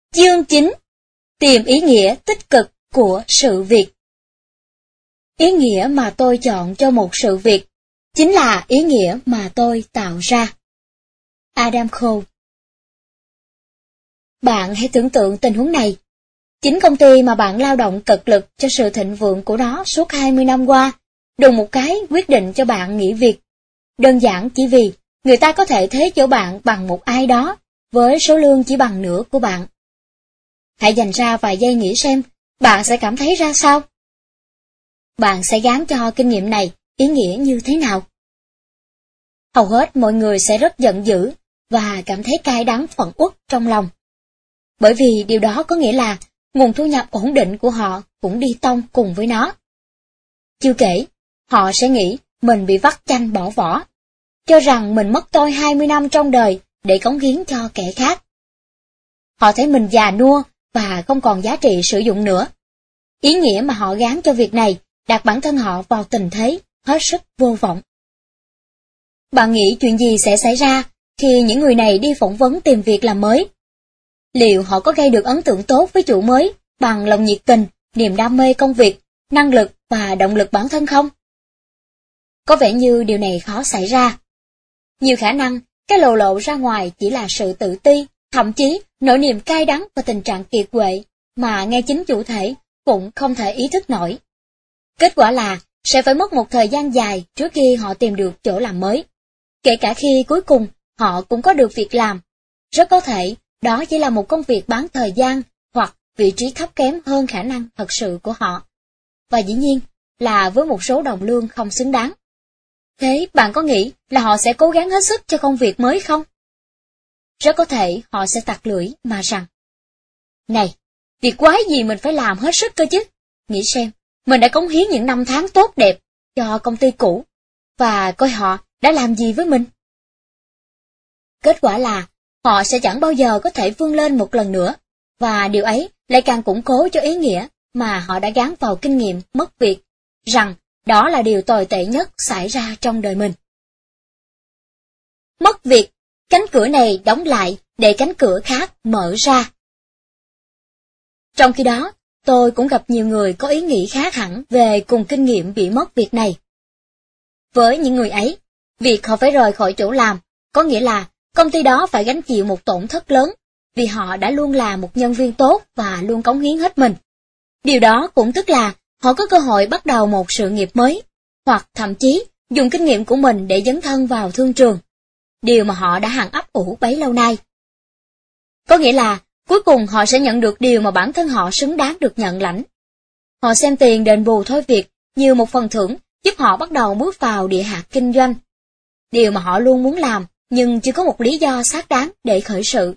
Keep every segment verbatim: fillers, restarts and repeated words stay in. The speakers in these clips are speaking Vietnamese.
Chương chín. Tìm ý nghĩa tích cực của sự việc. Ý nghĩa mà tôi chọn cho một sự việc chính là ý nghĩa mà tôi tạo ra. Adam Cole. Bạn hãy tưởng tượng tình huống này. Chính công ty mà bạn lao động cật lực cho sự thịnh vượng của nó suốt hai mươi năm qua, đùng một cái quyết định cho bạn nghỉ việc. Đơn giản chỉ vì người ta có thể thế chỗ bạn bằng một ai đó, với số lương chỉ bằng nửa của bạn. Hãy dành ra vài giây nghĩ xem, bạn sẽ cảm thấy ra sao? Bạn sẽ gán cho kinh nghiệm này ý nghĩa như thế nào? Hầu hết mọi người sẽ rất giận dữ và cảm thấy cay đắng phẫn uất trong lòng. Bởi vì điều đó có nghĩa là nguồn thu nhập ổn định của họ cũng đi tông cùng với nó. Chưa kể, họ sẽ nghĩ mình bị vắt chanh bỏ vỏ, cho rằng mình mất tôi hai mươi năm trong đời để cống hiến cho kẻ khác. Họ thấy mình già nua và không còn giá trị sử dụng nữa. Ý nghĩa mà họ gán cho việc này đặt bản thân họ vào tình thế hết sức vô vọng. Bạn nghĩ chuyện gì sẽ xảy ra khi những người này đi phỏng vấn tìm việc làm mới? Liệu họ có gây được ấn tượng tốt với chủ mới bằng lòng nhiệt tình, niềm đam mê công việc, năng lực và động lực bản thân không? Có vẻ như điều này khó xảy ra. Nhiều khả năng, cái lộ lộ ra ngoài chỉ là sự tự ti, thậm chí nỗi niềm cay đắng và tình trạng kiệt quệ mà ngay chính chủ thể cũng không thể ý thức nổi. Kết quả là sẽ phải mất một thời gian dài trước khi họ tìm được chỗ làm mới. Kể cả khi cuối cùng họ cũng có được việc làm, rất có thể đó chỉ là một công việc bán thời gian hoặc vị trí thấp kém hơn khả năng thật sự của họ. Và dĩ nhiên là với một số đồng lương không xứng đáng. Thế bạn có nghĩ là họ sẽ cố gắng hết sức cho công việc mới không? Rất có thể họ sẽ tặc lưỡi mà rằng: Này, việc quái gì mình phải làm hết sức cơ chứ? Nghĩ xem, mình đã cống hiến những năm tháng tốt đẹp cho công ty cũ, và coi họ đã làm gì với mình. Kết quả là họ sẽ chẳng bao giờ có thể vươn lên một lần nữa, và điều ấy lại càng củng cố cho ý nghĩa mà họ đã gán vào kinh nghiệm mất việc, rằng đó là điều tồi tệ nhất xảy ra trong đời mình. Mất việc, cánh cửa này đóng lại để cánh cửa khác mở ra. Trong khi đó, tôi cũng gặp nhiều người có ý nghĩ khác hẳn về cùng kinh nghiệm bị mất việc này. Với những người ấy, việc họ phải rời khỏi chỗ làm, có nghĩa là công ty đó phải gánh chịu một tổn thất lớn, vì họ đã luôn là một nhân viên tốt và luôn cống hiến hết mình. Điều đó cũng tức là họ có cơ hội bắt đầu một sự nghiệp mới, hoặc thậm chí dùng kinh nghiệm của mình để dấn thân vào thương trường, điều mà họ đã hằng ấp ủ bấy lâu nay. Có nghĩa là cuối cùng họ sẽ nhận được điều mà bản thân họ xứng đáng được nhận lãnh. Họ xem tiền đền bù thôi việc như một phần thưởng giúp họ bắt đầu bước vào địa hạt kinh doanh, điều mà họ luôn muốn làm nhưng chưa có một lý do xác đáng để khởi sự.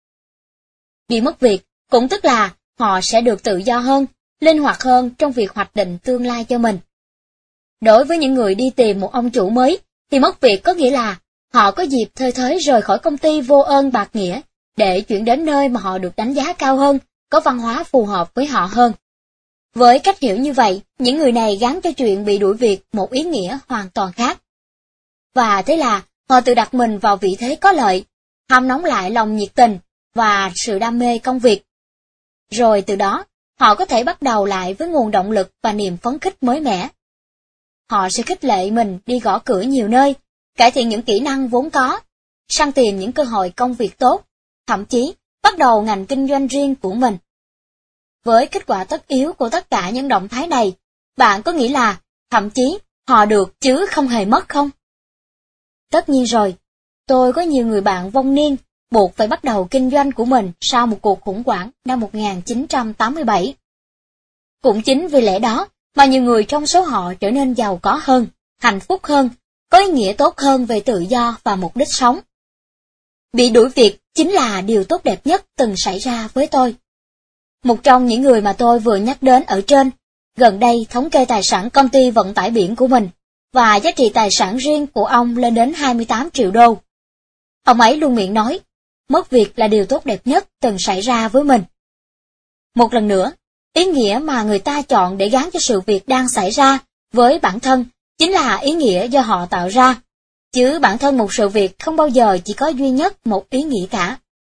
Bị mất việc cũng tức là họ sẽ được tự do hơn, linh hoạt hơn trong việc hoạch định tương lai cho mình. Đối với những người đi tìm một ông chủ mới, thì mất việc có nghĩa là họ có dịp thơi thới rời khỏi công ty vô ơn bạc nghĩa để chuyển đến nơi mà họ được đánh giá cao hơn, có văn hóa phù hợp với họ hơn. Với cách hiểu như vậy, những người này gắn cho chuyện bị đuổi việc một ý nghĩa hoàn toàn khác. Và thế là họ tự đặt mình vào vị thế có lợi, hâm nóng lại lòng nhiệt tình và sự đam mê công việc. Rồi từ đó, họ có thể bắt đầu lại với nguồn động lực và niềm phấn khích mới mẻ. Họ sẽ khích lệ mình đi gõ cửa nhiều nơi, cải thiện những kỹ năng vốn có, săn tìm những cơ hội công việc tốt, thậm chí bắt đầu ngành kinh doanh riêng của mình. Với kết quả tất yếu của tất cả những động thái này, bạn có nghĩ là thậm chí họ được chứ không hề mất không? Tất nhiên rồi, tôi có nhiều người bạn vong niên buộc phải bắt đầu kinh doanh của mình sau một cuộc khủng hoảng năm một nghìn chín trăm tám mươi bảy. Cũng chính vì lẽ đó mà nhiều người trong số họ trở nên giàu có hơn, hạnh phúc hơn, có ý nghĩa tốt hơn về tự do và mục đích sống. Bị đuổi việc chính là điều tốt đẹp nhất từng xảy ra với tôi. Một trong những người mà tôi vừa nhắc đến ở trên, gần đây thống kê tài sản công ty vận tải biển của mình, và giá trị tài sản riêng của ông lên đến hai mươi tám triệu đô. Ông ấy luôn miệng nói, mất việc là điều tốt đẹp nhất từng xảy ra với mình. Một lần nữa, ý nghĩa mà người ta chọn để gán cho sự việc đang xảy ra với bản thân chính là ý nghĩa do họ tạo ra, chứ bản thân một sự việc không bao giờ chỉ có duy nhất một ý nghĩa cả.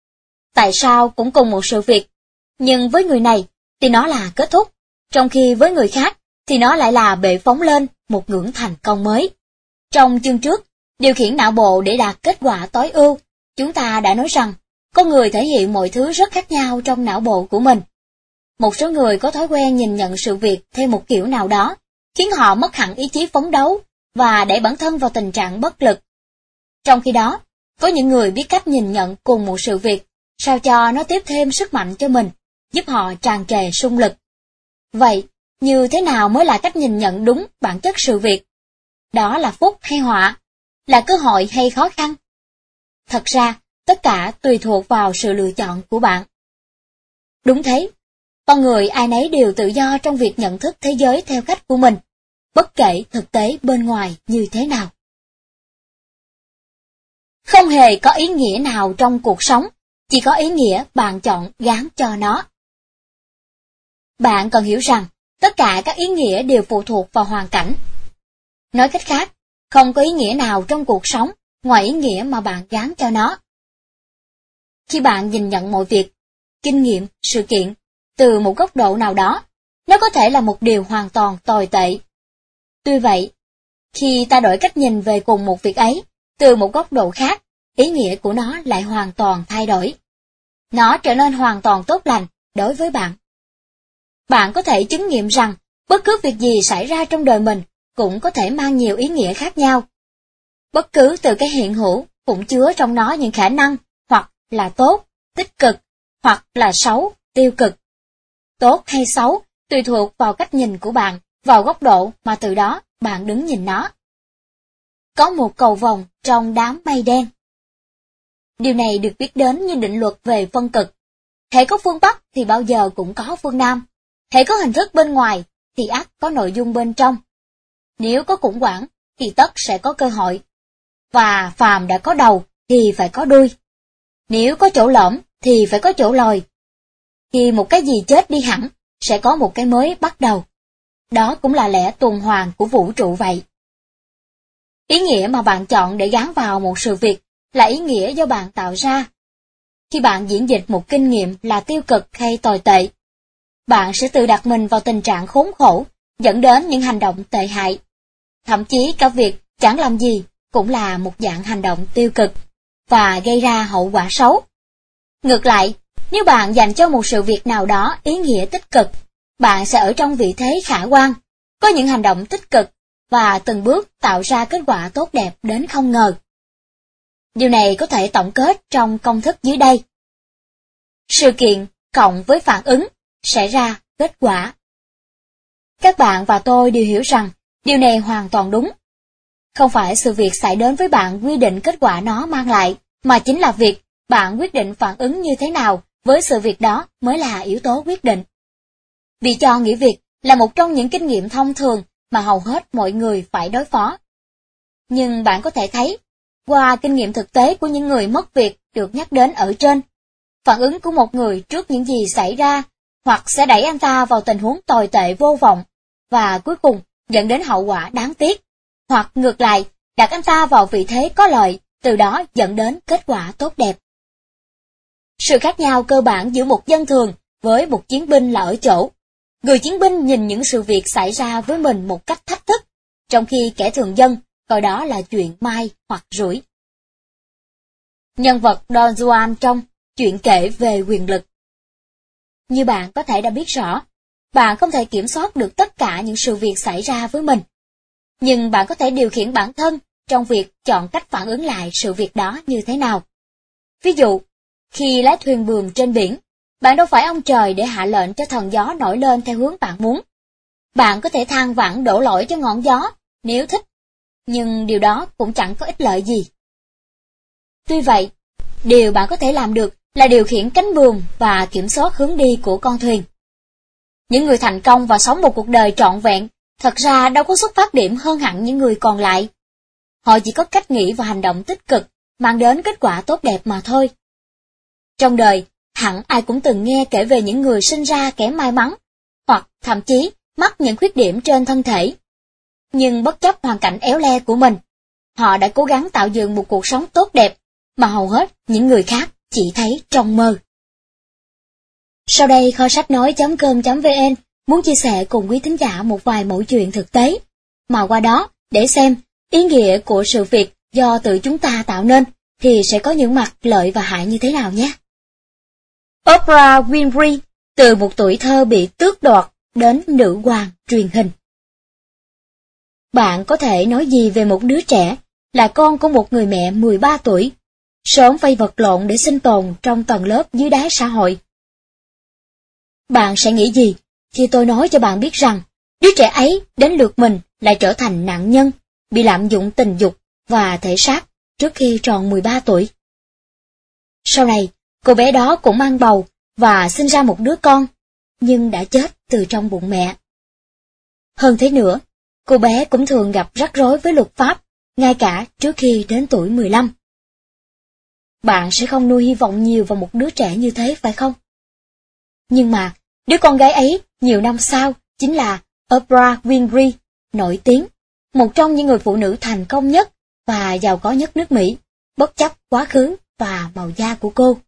tại sao cũng cùng một sự việc, nhưng với người này thì nó là kết thúc, trong khi với người khác thì nó lại là bệ phóng lên một ngưỡng thành công mới. Trong chương trước, điều khiển não bộ để đạt kết quả tối ưu, chúng ta đã nói rằng con người thể hiện mọi thứ rất khác nhau trong não bộ của mình. Một số người có thói quen nhìn nhận sự việc theo một kiểu nào đó, khiến họ mất hẳn ý chí phấn đấu và đẩy bản thân vào tình trạng bất lực. Trong khi đó, có những người biết cách nhìn nhận cùng một sự việc, sao cho nó tiếp thêm sức mạnh cho mình, giúp họ tràn trề sung lực. Vậy, như thế nào mới là cách nhìn nhận đúng bản chất sự việc? Đó là phúc hay họa? Là cơ hội hay khó khăn? Thật ra, tất cả tùy thuộc vào sự lựa chọn của bạn. Đúng thế, con người ai nấy đều tự do trong việc nhận thức thế giới theo cách của mình, bất kể thực tế bên ngoài như thế nào. Không hề có ý nghĩa nào trong cuộc sống, chỉ có ý nghĩa bạn chọn gán cho nó. Bạn cần hiểu rằng, tất cả các ý nghĩa đều phụ thuộc vào hoàn cảnh. Nói cách khác, không có ý nghĩa nào trong cuộc sống ngoài ý nghĩa mà bạn gán cho nó. Khi bạn nhìn nhận mọi việc, kinh nghiệm, sự kiện, từ một góc độ nào đó, nó có thể là một điều hoàn toàn tồi tệ. Tuy vậy, khi ta đổi cách nhìn về cùng một việc ấy, từ một góc độ khác, ý nghĩa của nó lại hoàn toàn thay đổi. Nó trở nên hoàn toàn tốt lành đối với bạn. Bạn có thể chứng nghiệm rằng, bất cứ việc gì xảy ra trong đời mình cũng có thể mang nhiều ý nghĩa khác nhau. Bất cứ từ cái hiện hữu cũng chứa trong nó những khả năng, hoặc là tốt, tích cực, hoặc là xấu, tiêu cực. Tốt hay xấu tùy thuộc vào cách nhìn của bạn, vào góc độ mà từ đó bạn đứng nhìn nó. Có một cầu vồng trong đám mây đen. Điều này được biết đến như định luật về phân cực. Hễ có phương Bắc thì bao giờ cũng có phương Nam. Hễ có hình thức bên ngoài thì ắt có nội dung bên trong. Nếu có khủng hoảng thì tất sẽ có cơ hội. Và phàm đã có đầu thì phải có đuôi. Nếu có chỗ lõm thì phải có chỗ lồi. Khi một cái gì chết đi hẳn, sẽ có một cái mới bắt đầu. Đó cũng là lẽ tuần hoàn của vũ trụ vậy. Ý nghĩa mà bạn chọn để gán vào một sự việc là ý nghĩa do bạn tạo ra. Khi bạn diễn dịch một kinh nghiệm là tiêu cực hay tồi tệ, bạn sẽ tự đặt mình vào tình trạng khốn khổ, dẫn đến những hành động tệ hại. Thậm chí cả việc chẳng làm gì cũng là một dạng hành động tiêu cực, và gây ra hậu quả xấu. Ngược lại, nếu bạn dành cho một sự việc nào đó ý nghĩa tích cực, bạn sẽ ở trong vị thế khả quan, có những hành động tích cực, và từng bước tạo ra kết quả tốt đẹp đến không ngờ. Điều này có thể tổng kết trong công thức dưới đây. Sự kiện cộng với phản ứng sẽ ra kết quả. Các bạn và tôi đều hiểu rằng điều này hoàn toàn đúng. Không phải sự việc xảy đến với bạn quy định kết quả nó mang lại, mà chính là việc bạn quyết định phản ứng như thế nào với sự việc đó mới là yếu tố quyết định. Vì cho nghỉ việc là một trong những kinh nghiệm thông thường mà hầu hết mọi người phải đối phó. Nhưng bạn có thể thấy, qua kinh nghiệm thực tế của những người mất việc được nhắc đến ở trên, phản ứng của một người trước những gì xảy ra hoặc sẽ đẩy anh ta vào tình huống tồi tệ vô vọng, và cuối cùng dẫn đến hậu quả đáng tiếc, hoặc ngược lại, đặt anh ta vào vị thế có lợi, từ đó dẫn đến kết quả tốt đẹp. Sự khác nhau cơ bản giữa một dân thường với một chiến binh là ở chỗ, người chiến binh nhìn những sự việc xảy ra với mình một cách thách thức, trong khi kẻ thường dân coi đó là chuyện may hoặc rủi. Nhân vật Don Juan trong Chuyện kể về quyền lực. Như bạn có thể đã biết rõ, bạn không thể kiểm soát được tất cả những sự việc xảy ra với mình. Nhưng bạn có thể điều khiển bản thân trong việc chọn cách phản ứng lại sự việc đó như thế nào. Ví dụ, khi lái thuyền buồm trên biển, bạn đâu phải ông trời để hạ lệnh cho thần gió nổi lên theo hướng bạn muốn. Bạn có thể than vãn đổ lỗi cho ngọn gió, nếu thích, nhưng điều đó cũng chẳng có ích lợi gì. Tuy vậy, điều bạn có thể làm được là điều khiển cánh buồm và kiểm soát hướng đi của con thuyền. Những người thành công và sống một cuộc đời trọn vẹn, thật ra đâu có xuất phát điểm hơn hẳn những người còn lại. Họ chỉ có cách nghĩ và hành động tích cực, mang đến kết quả tốt đẹp mà thôi. Trong đời, hẳn ai cũng từng nghe kể về những người sinh ra kém may mắn, hoặc thậm chí mắc những khuyết điểm trên thân thể. Nhưng bất chấp hoàn cảnh éo le của mình, họ đã cố gắng tạo dựng một cuộc sống tốt đẹp, mà hầu hết những người khác chỉ thấy trong mơ. Sau đây kho sách nói chấm com chấm vn muốn chia sẻ cùng quý thính giả một vài mẫu chuyện thực tế, mà qua đó để xem ý nghĩa của sự việc do tự chúng ta tạo nên thì sẽ có những mặt lợi và hại như thế nào nhé. Oprah Winfrey, từ một tuổi thơ bị tước đoạt đến nữ hoàng truyền hình. Bạn có thể nói gì về một đứa trẻ là con của một người mẹ mười ba tuổi, sớm phải vật lộn để sinh tồn trong tầng lớp dưới đáy xã hội? Bạn sẽ nghĩ gì khi tôi nói cho bạn biết rằng đứa trẻ ấy đến lượt mình lại trở thành nạn nhân, bị lạm dụng tình dục và thể xác trước khi tròn mười ba tuổi? Sau này, cô bé đó cũng mang bầu và sinh ra một đứa con, nhưng đã chết từ trong bụng mẹ. Hơn thế nữa, cô bé cũng thường gặp rắc rối với luật pháp, ngay cả trước khi đến tuổi mười lăm. Bạn sẽ không nuôi hy vọng nhiều vào một đứa trẻ như thế phải không? Nhưng mà, đứa con gái ấy nhiều năm sau chính là Oprah Winfrey, nổi tiếng, một trong những người phụ nữ thành công nhất và giàu có nhất nước Mỹ, bất chấp quá khứ và màu da của cô.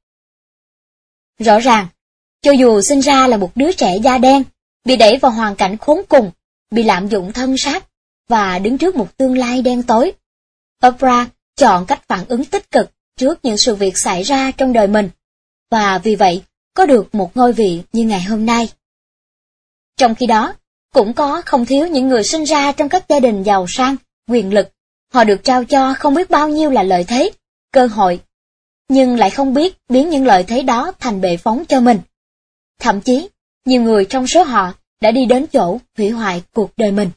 Rõ ràng, cho dù sinh ra là một đứa trẻ da đen, bị đẩy vào hoàn cảnh khốn cùng, bị lạm dụng thân xác và đứng trước một tương lai đen tối, Oprah chọn cách phản ứng tích cực trước những sự việc xảy ra trong đời mình, và vì vậy có được một ngôi vị như ngày hôm nay. Trong khi đó, cũng có không thiếu những người sinh ra trong các gia đình giàu sang, quyền lực, họ được trao cho không biết bao nhiêu là lợi thế, cơ hội, nhưng lại không biết biến những lợi thế đó thành bệ phóng cho mình. Thậm chí, nhiều người trong số họ đã đi đến chỗ hủy hoại cuộc đời mình.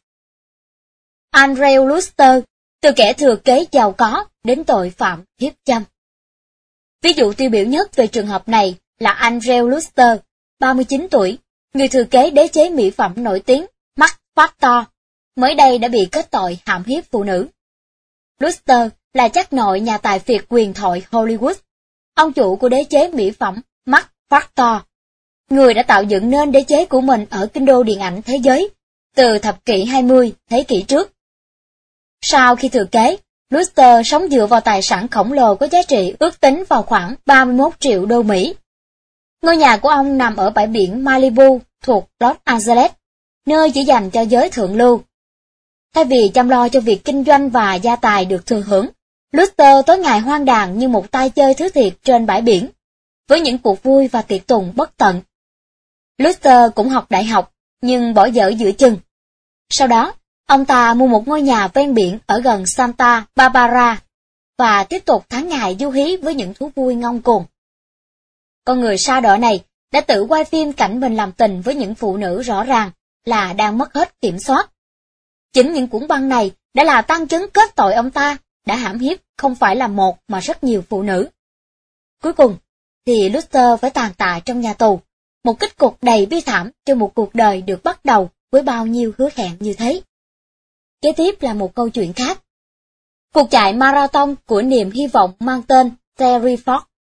Andrew Luster, từ kẻ thừa kế giàu có đến tội phạm hiếp dâm. Ví dụ tiêu biểu nhất về trường hợp này là Andrew Luster, ba mươi chín tuổi, người thừa kế đế chế mỹ phẩm nổi tiếng Max Factor, mới đây đã bị kết tội hãm hiếp phụ nữ. Luster là chắc nội nhà tài phiệt huyền thoại Hollywood, ông chủ của đế chế mỹ phẩm Max Factor, người đã tạo dựng nên đế chế của mình ở kinh đô điện ảnh thế giới từ thập kỷ hai mươi thế kỷ trước. Sau khi thừa kế, Luster sống dựa vào tài sản khổng lồ có giá trị ước tính vào khoảng ba mươi mốt triệu đô Mỹ. Ngôi nhà của ông nằm ở bãi biển Malibu thuộc Los Angeles, nơi chỉ dành cho giới thượng lưu. Thay vì chăm lo cho việc kinh doanh và gia tài được thừa hưởng, Luster tối ngày hoang đàn như một tay chơi thứ thiệt trên bãi biển, với những cuộc vui và tiệc tùng bất tận. Luster cũng học đại học, nhưng bỏ dở giữa chừng. Sau đó, ông ta mua một ngôi nhà ven biển ở gần Santa Barbara, và tiếp tục tháng ngày du hí với những thú vui ngông cuồng. Con người sa đọa này đã tự quay phim cảnh mình làm tình với những phụ nữ rõ ràng là đang mất hết kiểm soát. Chính những cuốn băng này đã là tăng chứng kết tội ông ta đã hãm hiếp không phải là một mà rất nhiều phụ nữ. Cuối cùng, thì Luster phải tàn tạ trong nhà tù, một kết cục đầy bi thảm cho một cuộc đời được bắt đầu với bao nhiêu hứa hẹn như thế. Kế tiếp là một câu chuyện khác. Cuộc chạy marathon của niềm hy vọng mang tên Terry Ford.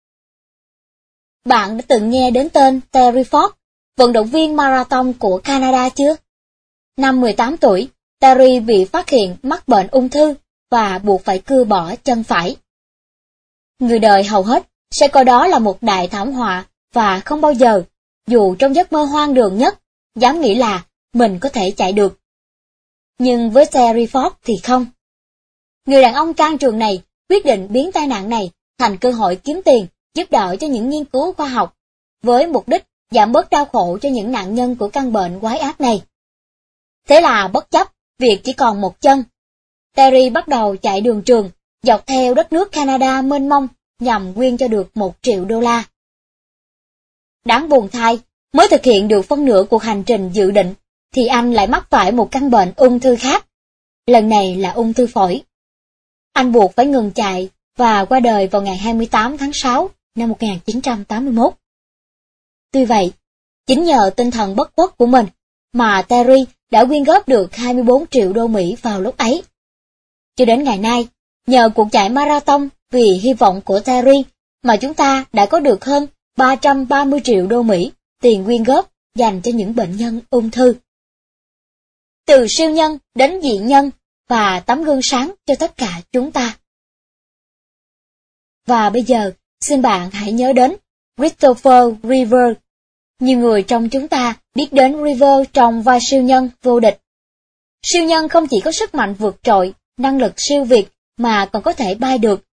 Bạn đã từng nghe đến tên Terry Ford, vận động viên marathon của Canada chưa? Năm mười tám tuổi, Terry bị phát hiện mắc bệnh ung thư và buộc phải cưa bỏ chân phải. Người đời hầu hết sẽ coi đó là một đại thảm họa và không bao giờ, dù trong giấc mơ hoang đường nhất, dám nghĩ là mình có thể chạy được. Nhưng với Terry Ford thì không. Người đàn ông can trường này quyết định biến tai nạn này thành cơ hội kiếm tiền, giúp đỡ cho những nghiên cứu khoa học, với mục đích giảm bớt đau khổ cho những nạn nhân của căn bệnh quái ác này. Thế là bất chấp việc chỉ còn một chân, Terry bắt đầu chạy đường trường, dọc theo đất nước Canada mênh mông nhằm quyên cho được một triệu đô la. Đáng buồn thay, mới thực hiện được phân nửa cuộc hành trình dự định, thì anh lại mắc phải một căn bệnh ung thư khác. Lần này là ung thư phổi. Anh buộc phải ngừng chạy và qua đời vào ngày hai mươi tám tháng sáu năm một nghìn chín trăm tám mươi mốt. Tuy vậy, chính nhờ tinh thần bất khuất của mình mà Terry đã quyên góp được hai mươi bốn triệu đô Mỹ vào lúc ấy. Cho đến ngày nay, nhờ cuộc chạy marathon vì hy vọng của Terry mà chúng ta đã có được hơn ba trăm ba mươi triệu đô Mỹ tiền quyên góp dành cho những bệnh nhân ung thư. Từ siêu nhân đến dị nhân và tấm gương sáng cho tất cả chúng ta. Và bây giờ, xin bạn hãy nhớ đến Christopher Reeve. Nhiều người trong chúng ta biết đến Reeve trong vai siêu nhân vô địch. Siêu nhân không chỉ có sức mạnh vượt trội, năng lực siêu việt, mà còn có thể bay được.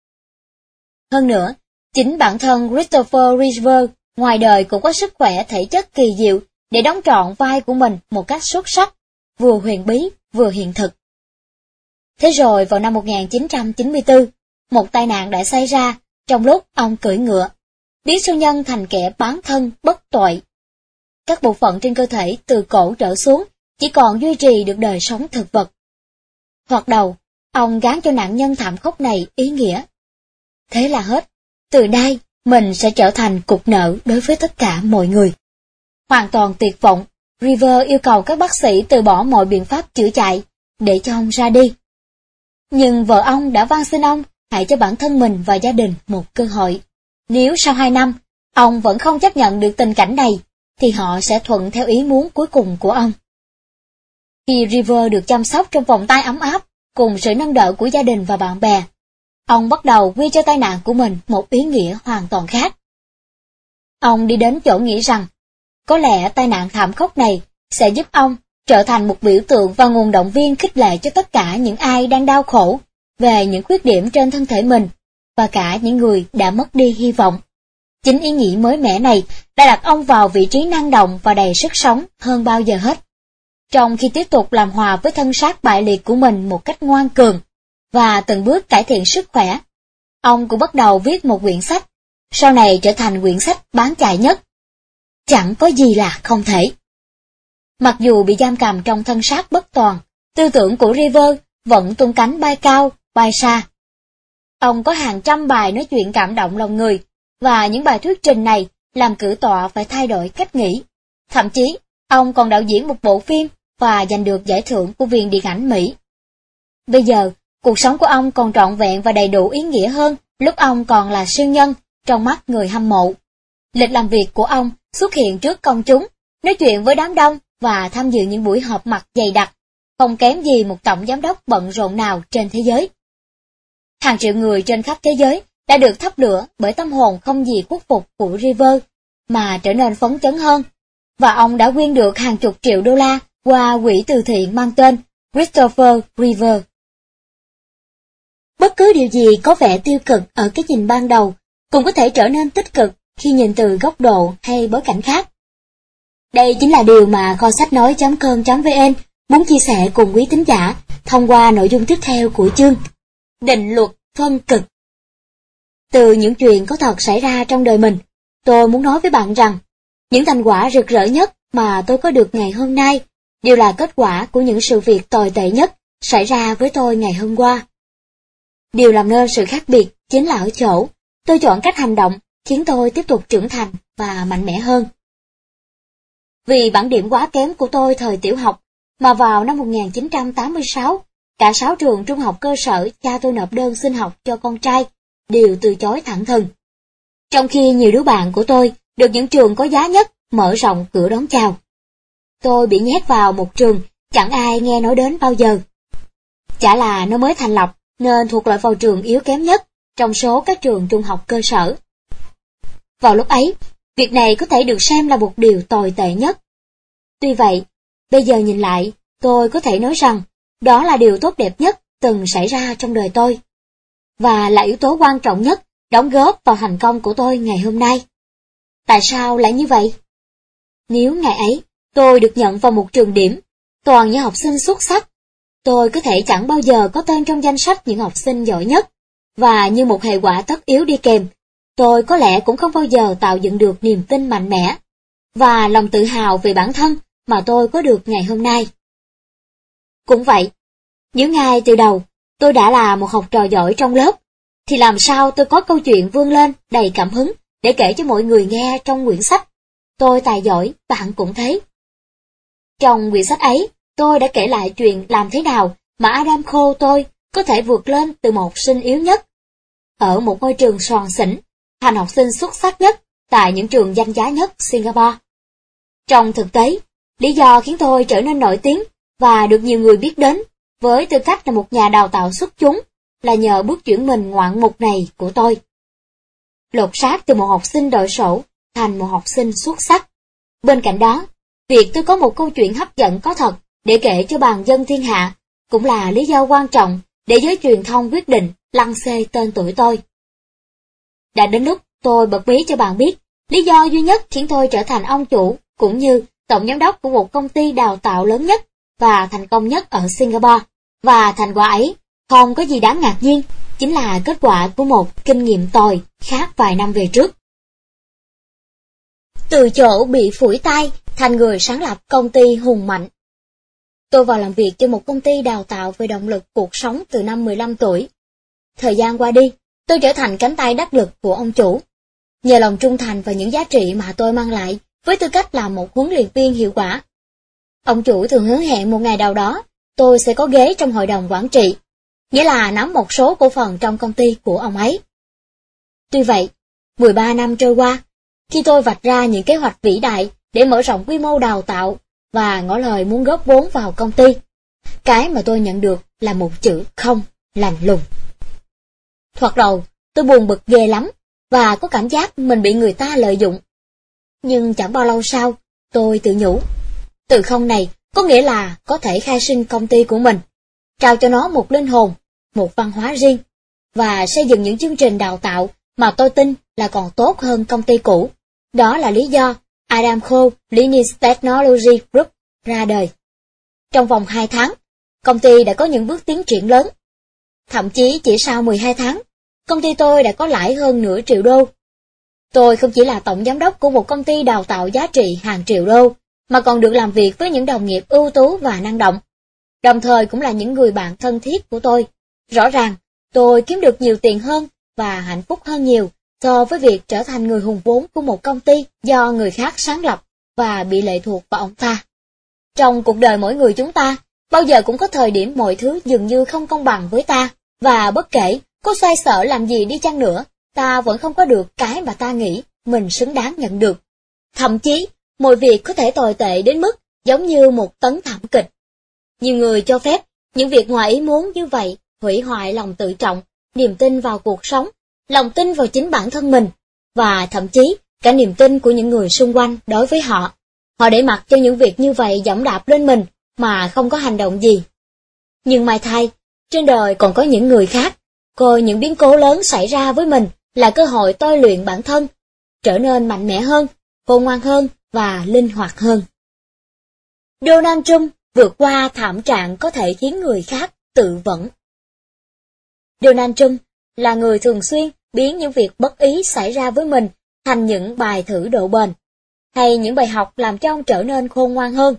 Hơn nữa, chính bản thân Christopher Reeve ngoài đời cũng có sức khỏe thể chất kỳ diệu để đóng trọn vai của mình một cách xuất sắc, vừa huyền bí, vừa hiện thực. Thế rồi vào năm một nghìn chín trăm chín mươi tư, một tai nạn đã xảy ra trong lúc ông cưỡi ngựa, biến siêu nhân thành kẻ bán thân bất tội. Các bộ phận trên cơ thể từ cổ trở xuống chỉ còn duy trì được đời sống thực vật. Thoạt đầu, ông gán cho nạn nhân thảm khốc này ý nghĩa. Thế là hết, từ nay mình sẽ trở thành cục nợ đối với tất cả mọi người. Hoàn toàn tuyệt vọng, Reeve yêu cầu các bác sĩ từ bỏ mọi biện pháp chữa chạy, để cho ông ra đi. Nhưng vợ ông đã van xin ông hãy cho bản thân mình và gia đình một cơ hội. Nếu sau hai năm, ông vẫn không chấp nhận được tình cảnh này, thì họ sẽ thuận theo ý muốn cuối cùng của ông. Khi Reeve được chăm sóc trong vòng tay ấm áp, cùng sự nâng đỡ của gia đình và bạn bè, ông bắt đầu quy cho tai nạn của mình một ý nghĩa hoàn toàn khác. Ông đi đến chỗ nghĩ rằng, có lẽ tai nạn thảm khốc này sẽ giúp ông trở thành một biểu tượng và nguồn động viên khích lệ cho tất cả những ai đang đau khổ về những khuyết điểm trên thân thể mình, và cả những người đã mất đi hy vọng. Chính ý nghĩ mới mẻ này đã đặt ông vào vị trí năng động và đầy sức sống hơn bao giờ hết. Trong khi tiếp tục làm hòa với thân xác bại liệt của mình một cách ngoan cường, và từng bước cải thiện sức khỏe, ông cũng bắt đầu viết một quyển sách, sau này trở thành quyển sách bán chạy nhất. Chẳng có gì là không thể. Mặc dù bị giam cầm trong thân xác bất toàn, tư tưởng của Reeve vẫn tung cánh bay cao, bay xa. Ông có hàng trăm bài nói chuyện cảm động lòng người, và những bài thuyết trình này làm cử tọa phải thay đổi cách nghĩ. Thậm chí, ông còn đạo diễn một bộ phim và giành được giải thưởng của Viện Điện ảnh Mỹ. Bây giờ, cuộc sống của ông còn trọn vẹn và đầy đủ ý nghĩa hơn lúc ông còn là siêu nhân trong mắt người hâm mộ. Lịch làm việc của ông xuất hiện trước công chúng, nói chuyện với đám đông và tham dự những buổi họp mặt dày đặc, không kém gì một tổng giám đốc bận rộn nào trên thế giới. Hàng triệu người trên khắp thế giới đã được thắp lửa bởi tâm hồn không gì khuất phục của Reeve, mà trở nên phấn chấn hơn, và ông đã quyên được hàng chục triệu đô la qua quỹ từ thiện mang tên Christopher Reeve. Bất cứ điều gì có vẻ tiêu cực ở cái nhìn ban đầu cũng có thể trở nên tích cực khi nhìn từ góc độ hay bối cảnh khác. Đây chính là điều mà kho sách nói chấm com chấm vn muốn chia sẻ cùng quý thính giả thông qua nội dung tiếp theo của chương Định luật phân cực. Từ những chuyện có thật xảy ra trong đời mình, tôi muốn nói với bạn rằng, những thành quả rực rỡ nhất mà tôi có được ngày hôm nay đều là kết quả của những sự việc tồi tệ nhất xảy ra với tôi ngày hôm qua. Điều làm nên sự khác biệt chính là ở chỗ, tôi chọn cách hành động khiến tôi tiếp tục trưởng thành và mạnh mẽ hơn. Vì bản điểm quá kém của tôi thời tiểu học, mà vào năm một nghìn chín trăm tám mươi sáu, cả sáu trường trung học cơ sở cha tôi nộp đơn xin học cho con trai đều từ chối thẳng thừng. Trong khi nhiều đứa bạn của tôi được những trường có giá nhất mở rộng cửa đón chào, tôi bị nhét vào một trường chẳng ai nghe nói đến bao giờ. Chả là nó mới thành lập nên thuộc loại vào trường yếu kém nhất trong số các trường trung học cơ sở. Vào lúc ấy, việc này có thể được xem là một điều tồi tệ nhất. Tuy vậy, bây giờ nhìn lại, tôi có thể nói rằng đó là điều tốt đẹp nhất từng xảy ra trong đời tôi, và là yếu tố quan trọng nhất đóng góp vào thành công của tôi ngày hôm nay. Tại sao lại như vậy? Nếu ngày ấy tôi được nhận vào một trường điểm, toàn những học sinh xuất sắc, tôi có thể chẳng bao giờ có tên trong danh sách những học sinh giỏi nhất, và như một hệ quả tất yếu đi kèm, tôi có lẽ cũng không bao giờ tạo dựng được niềm tin mạnh mẽ và lòng tự hào về bản thân mà tôi có được ngày hôm nay. Cũng vậy, nếu ngay từ đầu tôi đã là một học trò giỏi trong lớp, thì làm sao tôi có câu chuyện vươn lên đầy cảm hứng để kể cho mọi người nghe trong quyển sách Tôi tài giỏi, bạn cũng thế. Trong quyển sách ấy, tôi đã kể lại chuyện làm thế nào mà Adam Khô tôi có thể vượt lên từ một học sinh yếu nhất ở một ngôi trường soàn xỉn thành học sinh xuất sắc nhất tại những trường danh giá nhất Singapore. Trong thực tế, lý do khiến tôi trở nên nổi tiếng và được nhiều người biết đến với tư cách là một nhà đào tạo xuất chúng là nhờ bước chuyển mình ngoạn mục này của tôi. lột xác từ một học sinh đội sổ thành một học sinh xuất sắc. Bên cạnh đó, việc tôi có một câu chuyện hấp dẫn có thật để kể cho bàn dân thiên hạ cũng là lý do quan trọng để giới truyền thông quyết định lăng xê tên tuổi tôi. Đã đến lúc tôi bật mí cho bạn biết lý do duy nhất khiến tôi trở thành ông chủ cũng như tổng giám đốc của một công ty đào tạo lớn nhất và thành công nhất ở Singapore. Và thành quả ấy không có gì đáng ngạc nhiên, chính là kết quả của một kinh nghiệm tồi khác vài năm về trước. Từ chỗ bị phủi tay thành người sáng lập công ty hùng mạnh. Tôi vào làm việc cho một công ty đào tạo về động lực cuộc sống từ năm mười lăm tuổi. Thời gian qua đi, tôi trở thành cánh tay đắc lực của ông chủ. Nhờ lòng trung thành và những giá trị mà tôi mang lại với tư cách là một huấn luyện viên hiệu quả. Ông chủ thường hứa hẹn một ngày nào đó, tôi sẽ có ghế trong hội đồng quản trị, nghĩa là nắm một số cổ phần trong công ty của ông ấy. Tuy vậy, mười ba năm trôi qua, khi tôi vạch ra những kế hoạch vĩ đại để mở rộng quy mô đào tạo và ngỏ lời muốn góp vốn vào công ty, cái mà tôi nhận được là một chữ không lạnh lùng. Thoạt đầu, tôi buồn bực ghê lắm và có cảm giác mình bị người ta lợi dụng. Nhưng chẳng bao lâu sau, tôi tự nhủ, từ không này có nghĩa là có thể khai sinh công ty của mình, trao cho nó một linh hồn, một văn hóa riêng, và xây dựng những chương trình đào tạo mà tôi tin là còn tốt hơn công ty cũ. Đó là lý do Aramco Linux Technology Group ra đời. Trong vòng hai tháng, công ty đã có những bước tiến triển lớn. Thậm chí chỉ sau mười hai tháng, công ty tôi đã có lãi hơn nửa triệu đô. Tôi không chỉ là tổng giám đốc của một công ty đào tạo giá trị hàng triệu đô, mà còn được làm việc với những đồng nghiệp ưu tú và năng động, đồng thời cũng là những người bạn thân thiết của tôi. Rõ ràng, tôi kiếm được nhiều tiền hơn và hạnh phúc hơn nhiều so với việc trở thành người hùng vốn của một công ty do người khác sáng lập và bị lệ thuộc vào ông ta. Trong cuộc đời mỗi người chúng ta, bao giờ cũng có thời điểm mọi thứ dường như không công bằng với ta, và bất kể có xoay sở làm gì đi chăng nữa, ta vẫn không có được cái mà ta nghĩ mình xứng đáng nhận được. Thậm chí, mọi việc có thể tồi tệ đến mức giống như một tấn thảm kịch. Nhiều người cho phép những việc ngoài ý muốn như vậy hủy hoại lòng tự trọng, niềm tin vào cuộc sống, lòng tin vào chính bản thân mình, và thậm chí cả niềm tin của những người xung quanh đối với họ. Họ để mặc cho những việc như vậy giẫm đạp lên mình mà không có hành động gì. Nhưng may thay, trên đời còn có những người khác, coi những biến cố lớn xảy ra với mình là cơ hội tôi luyện bản thân, trở nên mạnh mẽ hơn, khôn ngoan hơn và linh hoạt hơn. Donald Trump vượt qua thảm trạng có thể khiến người khác tự vẫn. Donald Trump là người thường xuyên biến những việc bất ý xảy ra với mình thành những bài thử độ bền, hay những bài học làm cho ông trở nên khôn ngoan hơn.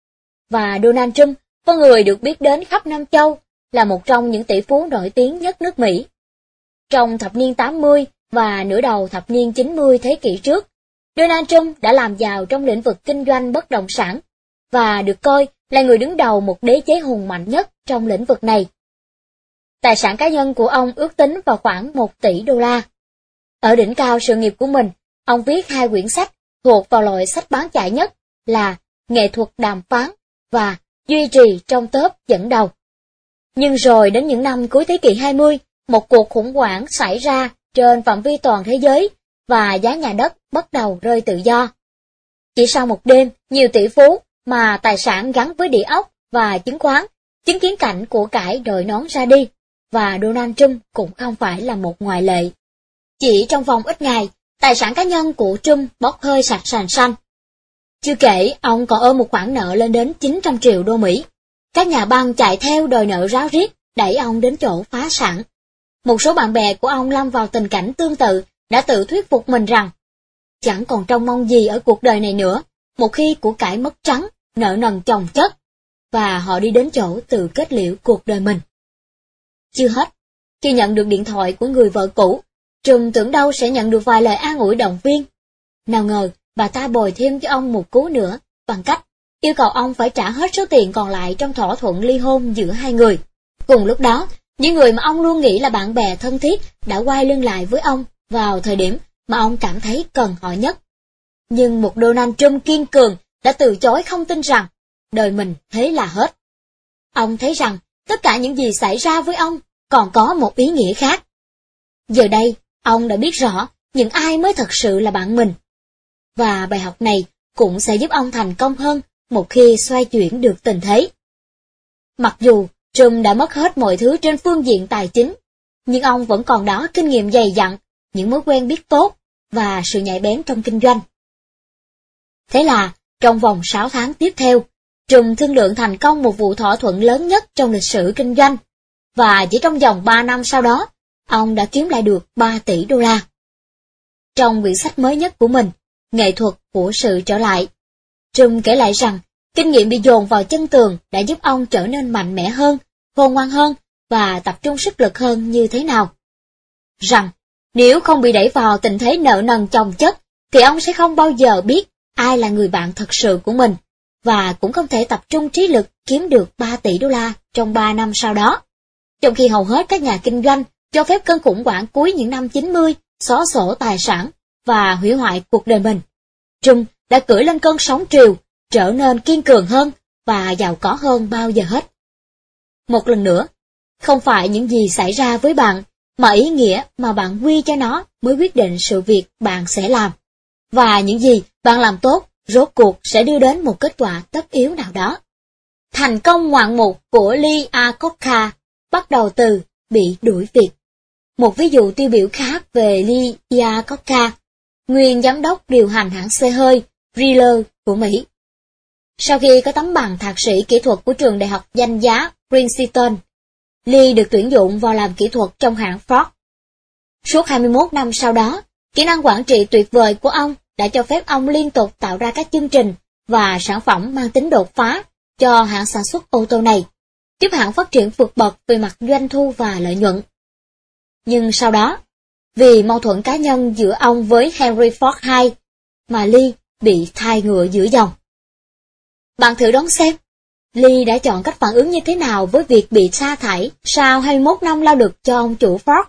Và Donald Trump, con người được biết đến khắp Nam Châu, là một trong những tỷ phú nổi tiếng nhất nước Mỹ. Trong thập niên tám mươi và nửa đầu thập niên chín mươi thế kỷ trước, Donald Trump đã làm giàu trong lĩnh vực kinh doanh bất động sản, và được coi là người đứng đầu một đế chế hùng mạnh nhất trong lĩnh vực này. Tài sản cá nhân của ông ước tính vào khoảng một tỷ đô la. Ở đỉnh cao sự nghiệp của mình, ông viết hai quyển sách thuộc vào loại sách bán chạy nhất là Nghệ thuật đàm phán và Duy trì trong top dẫn đầu. Nhưng rồi đến những năm cuối thế kỷ hai mươi, một cuộc khủng hoảng xảy ra trên phạm vi toàn thế giới và giá nhà đất bắt đầu rơi tự do. Chỉ sau một đêm, nhiều tỷ phú mà tài sản gắn với địa ốc và chứng khoán chứng kiến cảnh của cải đội nón ra đi, và Donald Trump cũng không phải là một ngoại lệ. Chỉ trong vòng ít ngày, tài sản cá nhân của Trump bốc hơi sạch sành xanh. Chưa kể, ông còn ôm một khoản nợ lên đến chín trăm triệu đô Mỹ. Các nhà băng chạy theo đòi nợ ráo riết, đẩy ông đến chỗ phá sản. Một số bạn bè của ông lâm vào tình cảnh tương tự đã tự thuyết phục mình rằng chẳng còn trông mong gì ở cuộc đời này nữa, một khi của cải mất trắng, nợ nần chồng chất, và họ đi đến chỗ tự kết liễu cuộc đời mình. Chưa hết, khi nhận được điện thoại của người vợ cũ, Trump tưởng đâu sẽ nhận được vài lời an ủi động viên. Nào ngờ, bà ta bồi thêm cho ông một cú nữa, bằng cách yêu cầu ông phải trả hết số tiền còn lại trong thỏa thuận ly hôn giữa hai người. Cùng lúc đó, những người mà ông luôn nghĩ là bạn bè thân thiết đã quay lưng lại với ông vào thời điểm mà ông cảm thấy cần họ nhất. Nhưng một Donald Trump kiên cường đã từ chối không tin rằng đời mình thế là hết. Ông thấy rằng tất cả những gì xảy ra với ông còn có một ý nghĩa khác. Giờ đây, ông đã biết rõ những ai mới thật sự là bạn mình. Và bài học này cũng sẽ giúp ông thành công hơn một khi xoay chuyển được tình thế. Mặc dù Trump đã mất hết mọi thứ trên phương diện tài chính, nhưng ông vẫn còn đó kinh nghiệm dày dặn, những mối quen biết tốt và sự nhạy bén trong kinh doanh. Thế là, trong vòng sáu tháng tiếp theo, Trump thương lượng thành công một vụ thỏa thuận lớn nhất trong lịch sử kinh doanh, và chỉ trong vòng ba năm sau đó, ông đã kiếm lại được ba tỷ đô la. Trong quyển sách mới nhất của mình, Nghệ thuật của sự trở lại, Trump kể lại rằng kinh nghiệm bị dồn vào chân tường đã giúp ông trở nên mạnh mẽ hơn, khôn ngoan hơn và tập trung sức lực hơn như thế nào. Rằng, nếu không bị đẩy vào tình thế nợ nần chồng chất, thì ông sẽ không bao giờ biết ai là người bạn thật sự của mình, và cũng không thể tập trung trí lực kiếm được ba tỷ đô la trong ba năm sau đó. Trong khi hầu hết các nhà kinh doanh cho phép cơn khủng hoảng cuối những năm chín mươi xóa sổ tài sản và hủy hoại cuộc đời mình, Trump đã cưỡi lên cơn sóng triều, trở nên kiên cường hơn và giàu có hơn bao giờ hết. Một lần nữa, không phải những gì xảy ra với bạn, mà ý nghĩa mà bạn quy cho nó mới quyết định sự việc bạn sẽ làm. Và những gì bạn làm tốt, rốt cuộc sẽ đưa đến một kết quả tất yếu nào đó. Thành công ngoạn mục của Lee Iacocca bắt đầu từ bị đuổi việc. Một ví dụ tiêu biểu khác về Lee Iacocca, nguyên giám đốc điều hành hãng xe hơi Chrysler của Mỹ. Sau khi có tấm bằng thạc sĩ kỹ thuật của trường đại học danh giá Princeton, Lee được tuyển dụng vào làm kỹ thuật trong hãng Ford. Suốt hai mươi mốt năm sau đó, kỹ năng quản trị tuyệt vời của ông đã cho phép ông liên tục tạo ra các chương trình và sản phẩm mang tính đột phá cho hãng sản xuất ô tô này, giúp hãng phát triển vượt bậc về mặt doanh thu và lợi nhuận. Nhưng sau đó, vì mâu thuẫn cá nhân giữa ông với Henry Ford đệ nhị, mà Lee bị thai ngựa giữa dòng. Bạn thử đoán xem, Lee đã chọn cách phản ứng như thế nào với việc bị sa thải sau hai mươi mốt năm lao lực cho ông chủ Ford?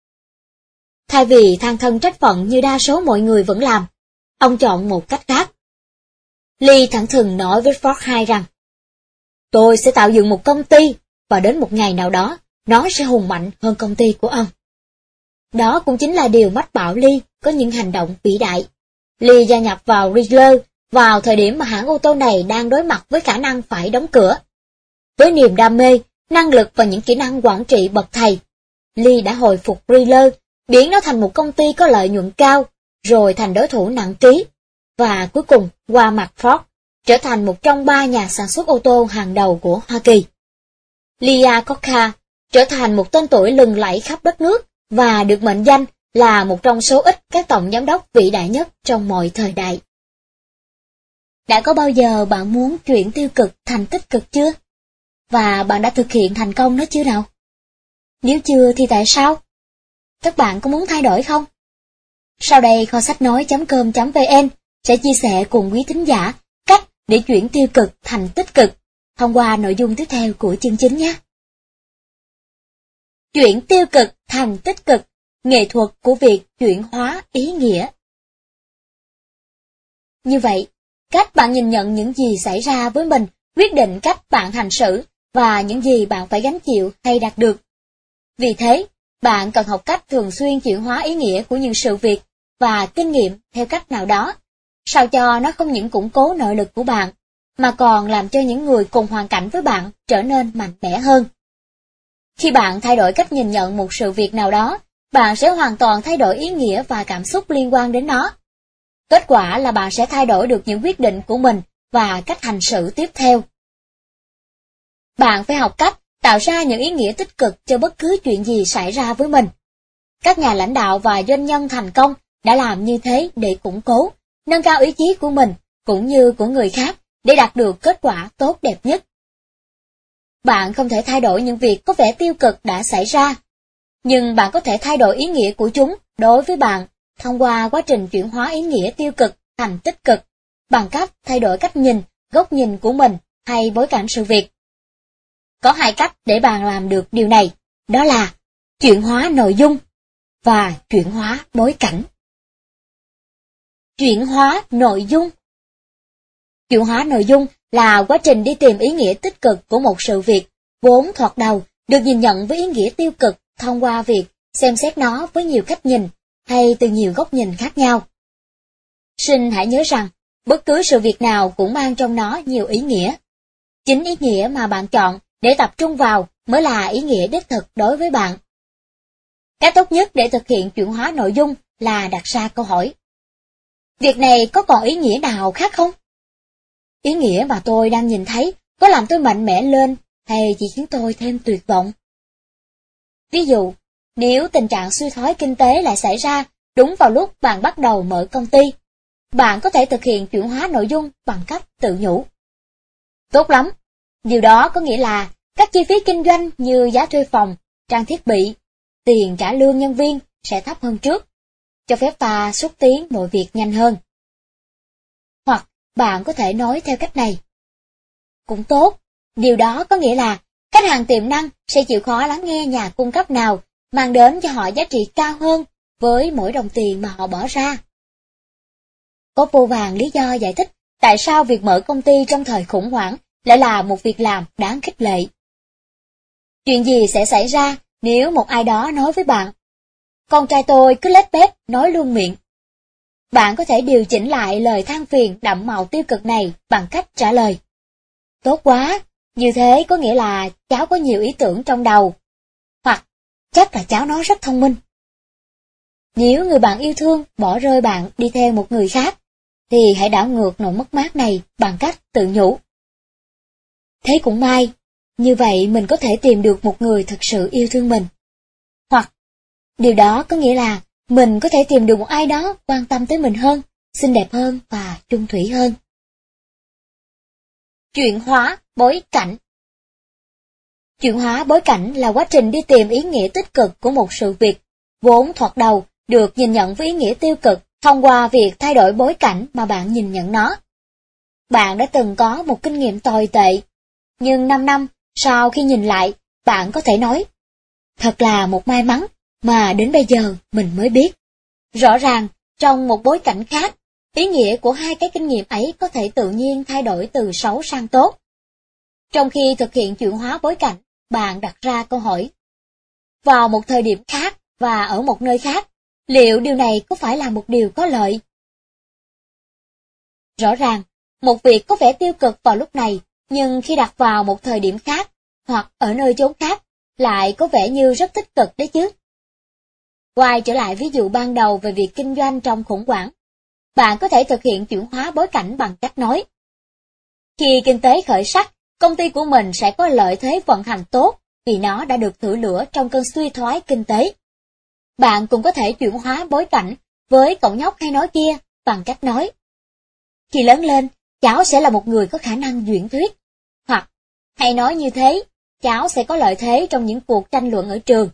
Thay vì than thân trách phận như đa số mọi người vẫn làm, ông chọn một cách khác. Lee thẳng thừng nói với Ford đệ nhị rằng, tôi sẽ tạo dựng một công ty, và đến một ngày nào đó, nó sẽ hùng mạnh hơn công ty của ông. Đó cũng chính là điều mách bảo Lee có những hành động vĩ đại. Lee gia nhập vào Chrysler vào thời điểm mà hãng ô tô này đang đối mặt với khả năng phải đóng cửa. Với niềm đam mê, năng lực và những kỹ năng quản trị bậc thầy, Lee đã hồi phục Chrysler, biến nó thành một công ty có lợi nhuận cao, rồi thành đối thủ nặng ký, và cuối cùng qua mặt Ford, trở thành một trong ba nhà sản xuất ô tô hàng đầu của Hoa Kỳ. Lee Iacocca trở thành một tên tuổi lừng lẫy khắp đất nước và được mệnh danh là một trong số ít các tổng giám đốc vĩ đại nhất trong mọi thời đại. Đã có bao giờ bạn muốn chuyển tiêu cực thành tích cực chưa? Và bạn đã thực hiện thành công nó chưa nào? Nếu chưa thì tại sao? Các bạn có muốn thay đổi không? Sau đây kho sách nói chấm com chấm vn sẽ chia sẻ cùng quý thính giả cách để chuyển tiêu cực thành tích cực thông qua nội dung tiếp theo của chương chính nhé. Chuyển tiêu cực thành tích cực, nghệ thuật của việc chuyển hóa ý nghĩa. Như vậy, cách bạn nhìn nhận những gì xảy ra với mình quyết định cách bạn hành xử và những gì bạn phải gánh chịu hay đạt được. Vì thế, bạn cần học cách thường xuyên chuyển hóa ý nghĩa của những sự việc và kinh nghiệm theo cách nào đó, sao cho nó không những củng cố nội lực của bạn, mà còn làm cho những người cùng hoàn cảnh với bạn trở nên mạnh mẽ hơn. Khi bạn thay đổi cách nhìn nhận một sự việc nào đó, bạn sẽ hoàn toàn thay đổi ý nghĩa và cảm xúc liên quan đến nó. Kết quả là bạn sẽ thay đổi được những quyết định của mình và cách hành xử tiếp theo. Bạn phải học cách tạo ra những ý nghĩa tích cực cho bất cứ chuyện gì xảy ra với mình. Các nhà lãnh đạo và doanh nhân thành công đã làm như thế để củng cố, nâng cao ý chí của mình cũng như của người khác để đạt được kết quả tốt đẹp nhất. Bạn không thể thay đổi những việc có vẻ tiêu cực đã xảy ra, nhưng bạn có thể thay đổi ý nghĩa của chúng đối với bạn thông qua quá trình chuyển hóa ý nghĩa tiêu cực thành tích cực, bằng cách thay đổi cách nhìn, góc nhìn của mình hay bối cảnh sự việc. Có hai cách để bạn làm được điều này, đó là chuyển hóa nội dung và chuyển hóa bối cảnh. Chuyển hóa nội dung. Chuyển hóa nội dung là quá trình đi tìm ý nghĩa tích cực của một sự việc, vốn thoạt đầu được nhìn nhận với ý nghĩa tiêu cực thông qua việc xem xét nó với nhiều cách nhìn, hay từ nhiều góc nhìn khác nhau. Xin hãy nhớ rằng, bất cứ sự việc nào cũng mang trong nó nhiều ý nghĩa. Chính ý nghĩa mà bạn chọn để tập trung vào mới là ý nghĩa đích thực đối với bạn. Cách tốt nhất để thực hiện chuyển hóa nội dung là đặt ra câu hỏi. Việc này có còn ý nghĩa nào khác không? Ý nghĩa mà tôi đang nhìn thấy có làm tôi mạnh mẽ lên hay chỉ khiến tôi thêm tuyệt vọng? Ví dụ, nếu tình trạng suy thoái kinh tế lại xảy ra đúng vào lúc bạn bắt đầu mở công ty, bạn có thể thực hiện chuyển hóa nội dung bằng cách tự nhủ. Tốt lắm, điều đó có nghĩa là các chi phí kinh doanh như giá thuê phòng, trang thiết bị, tiền trả lương nhân viên sẽ thấp hơn trước, cho phép ta xúc tiến mọi việc nhanh hơn. Hoặc bạn có thể nói theo cách này. Cũng tốt, điều đó có nghĩa là khách hàng tiềm năng sẽ chịu khó lắng nghe nhà cung cấp nào mang đến cho họ giá trị cao hơn với mỗi đồng tiền mà họ bỏ ra. Có vô vàn lý do giải thích tại sao việc mở công ty trong thời khủng hoảng lại là một việc làm đáng khích lệ. Chuyện gì sẽ xảy ra nếu một ai đó nói với bạn, con trai tôi cứ lết bết nói luôn miệng? Bạn có thể điều chỉnh lại lời than phiền đậm màu tiêu cực này bằng cách trả lời. Tốt quá, như thế có nghĩa là cháu có nhiều ý tưởng trong đầu. Hoặc, chắc là cháu nó rất thông minh. Nếu người bạn yêu thương bỏ rơi bạn đi theo một người khác, thì hãy đảo ngược nỗi mất mát này bằng cách tự nhủ. Thế cũng may, như vậy mình có thể tìm được một người thực sự yêu thương mình. Hoặc, điều đó có nghĩa là mình có thể tìm được một ai đó quan tâm tới mình hơn, xinh đẹp hơn và chung thủy hơn. Chuyển hóa bối cảnh. Chuyển hóa bối cảnh là quá trình đi tìm ý nghĩa tích cực của một sự việc, vốn thoạt đầu được nhìn nhận với ý nghĩa tiêu cực thông qua việc thay đổi bối cảnh mà bạn nhìn nhận nó. Bạn đã từng có một kinh nghiệm tồi tệ, nhưng năm năm sau khi nhìn lại, bạn có thể nói, thật là một may mắn mà đến bây giờ mình mới biết. Rõ ràng, trong một bối cảnh khác, ý nghĩa của hai cái kinh nghiệm ấy có thể tự nhiên thay đổi từ xấu sang tốt. Trong khi thực hiện chuyển hóa bối cảnh, bạn đặt ra câu hỏi. Vào một thời điểm khác và ở một nơi khác, liệu điều này có phải là một điều có lợi? Rõ ràng, một việc có vẻ tiêu cực vào lúc này, nhưng khi đặt vào một thời điểm khác, hoặc ở nơi chốn khác, lại có vẻ như rất tích cực đấy chứ. Quay trở lại ví dụ ban đầu về việc kinh doanh trong khủng hoảng, bạn có thể thực hiện chuyển hóa bối cảnh bằng cách nói. Khi kinh tế khởi sắc, công ty của mình sẽ có lợi thế vận hành tốt vì nó đã được thử lửa trong cơn suy thoái kinh tế. Bạn cũng có thể chuyển hóa bối cảnh với cậu nhóc hay nói kia bằng cách nói. Khi lớn lên, cháu sẽ là một người có khả năng diễn thuyết. Hoặc, hay nói như thế, cháu sẽ có lợi thế trong những cuộc tranh luận ở trường.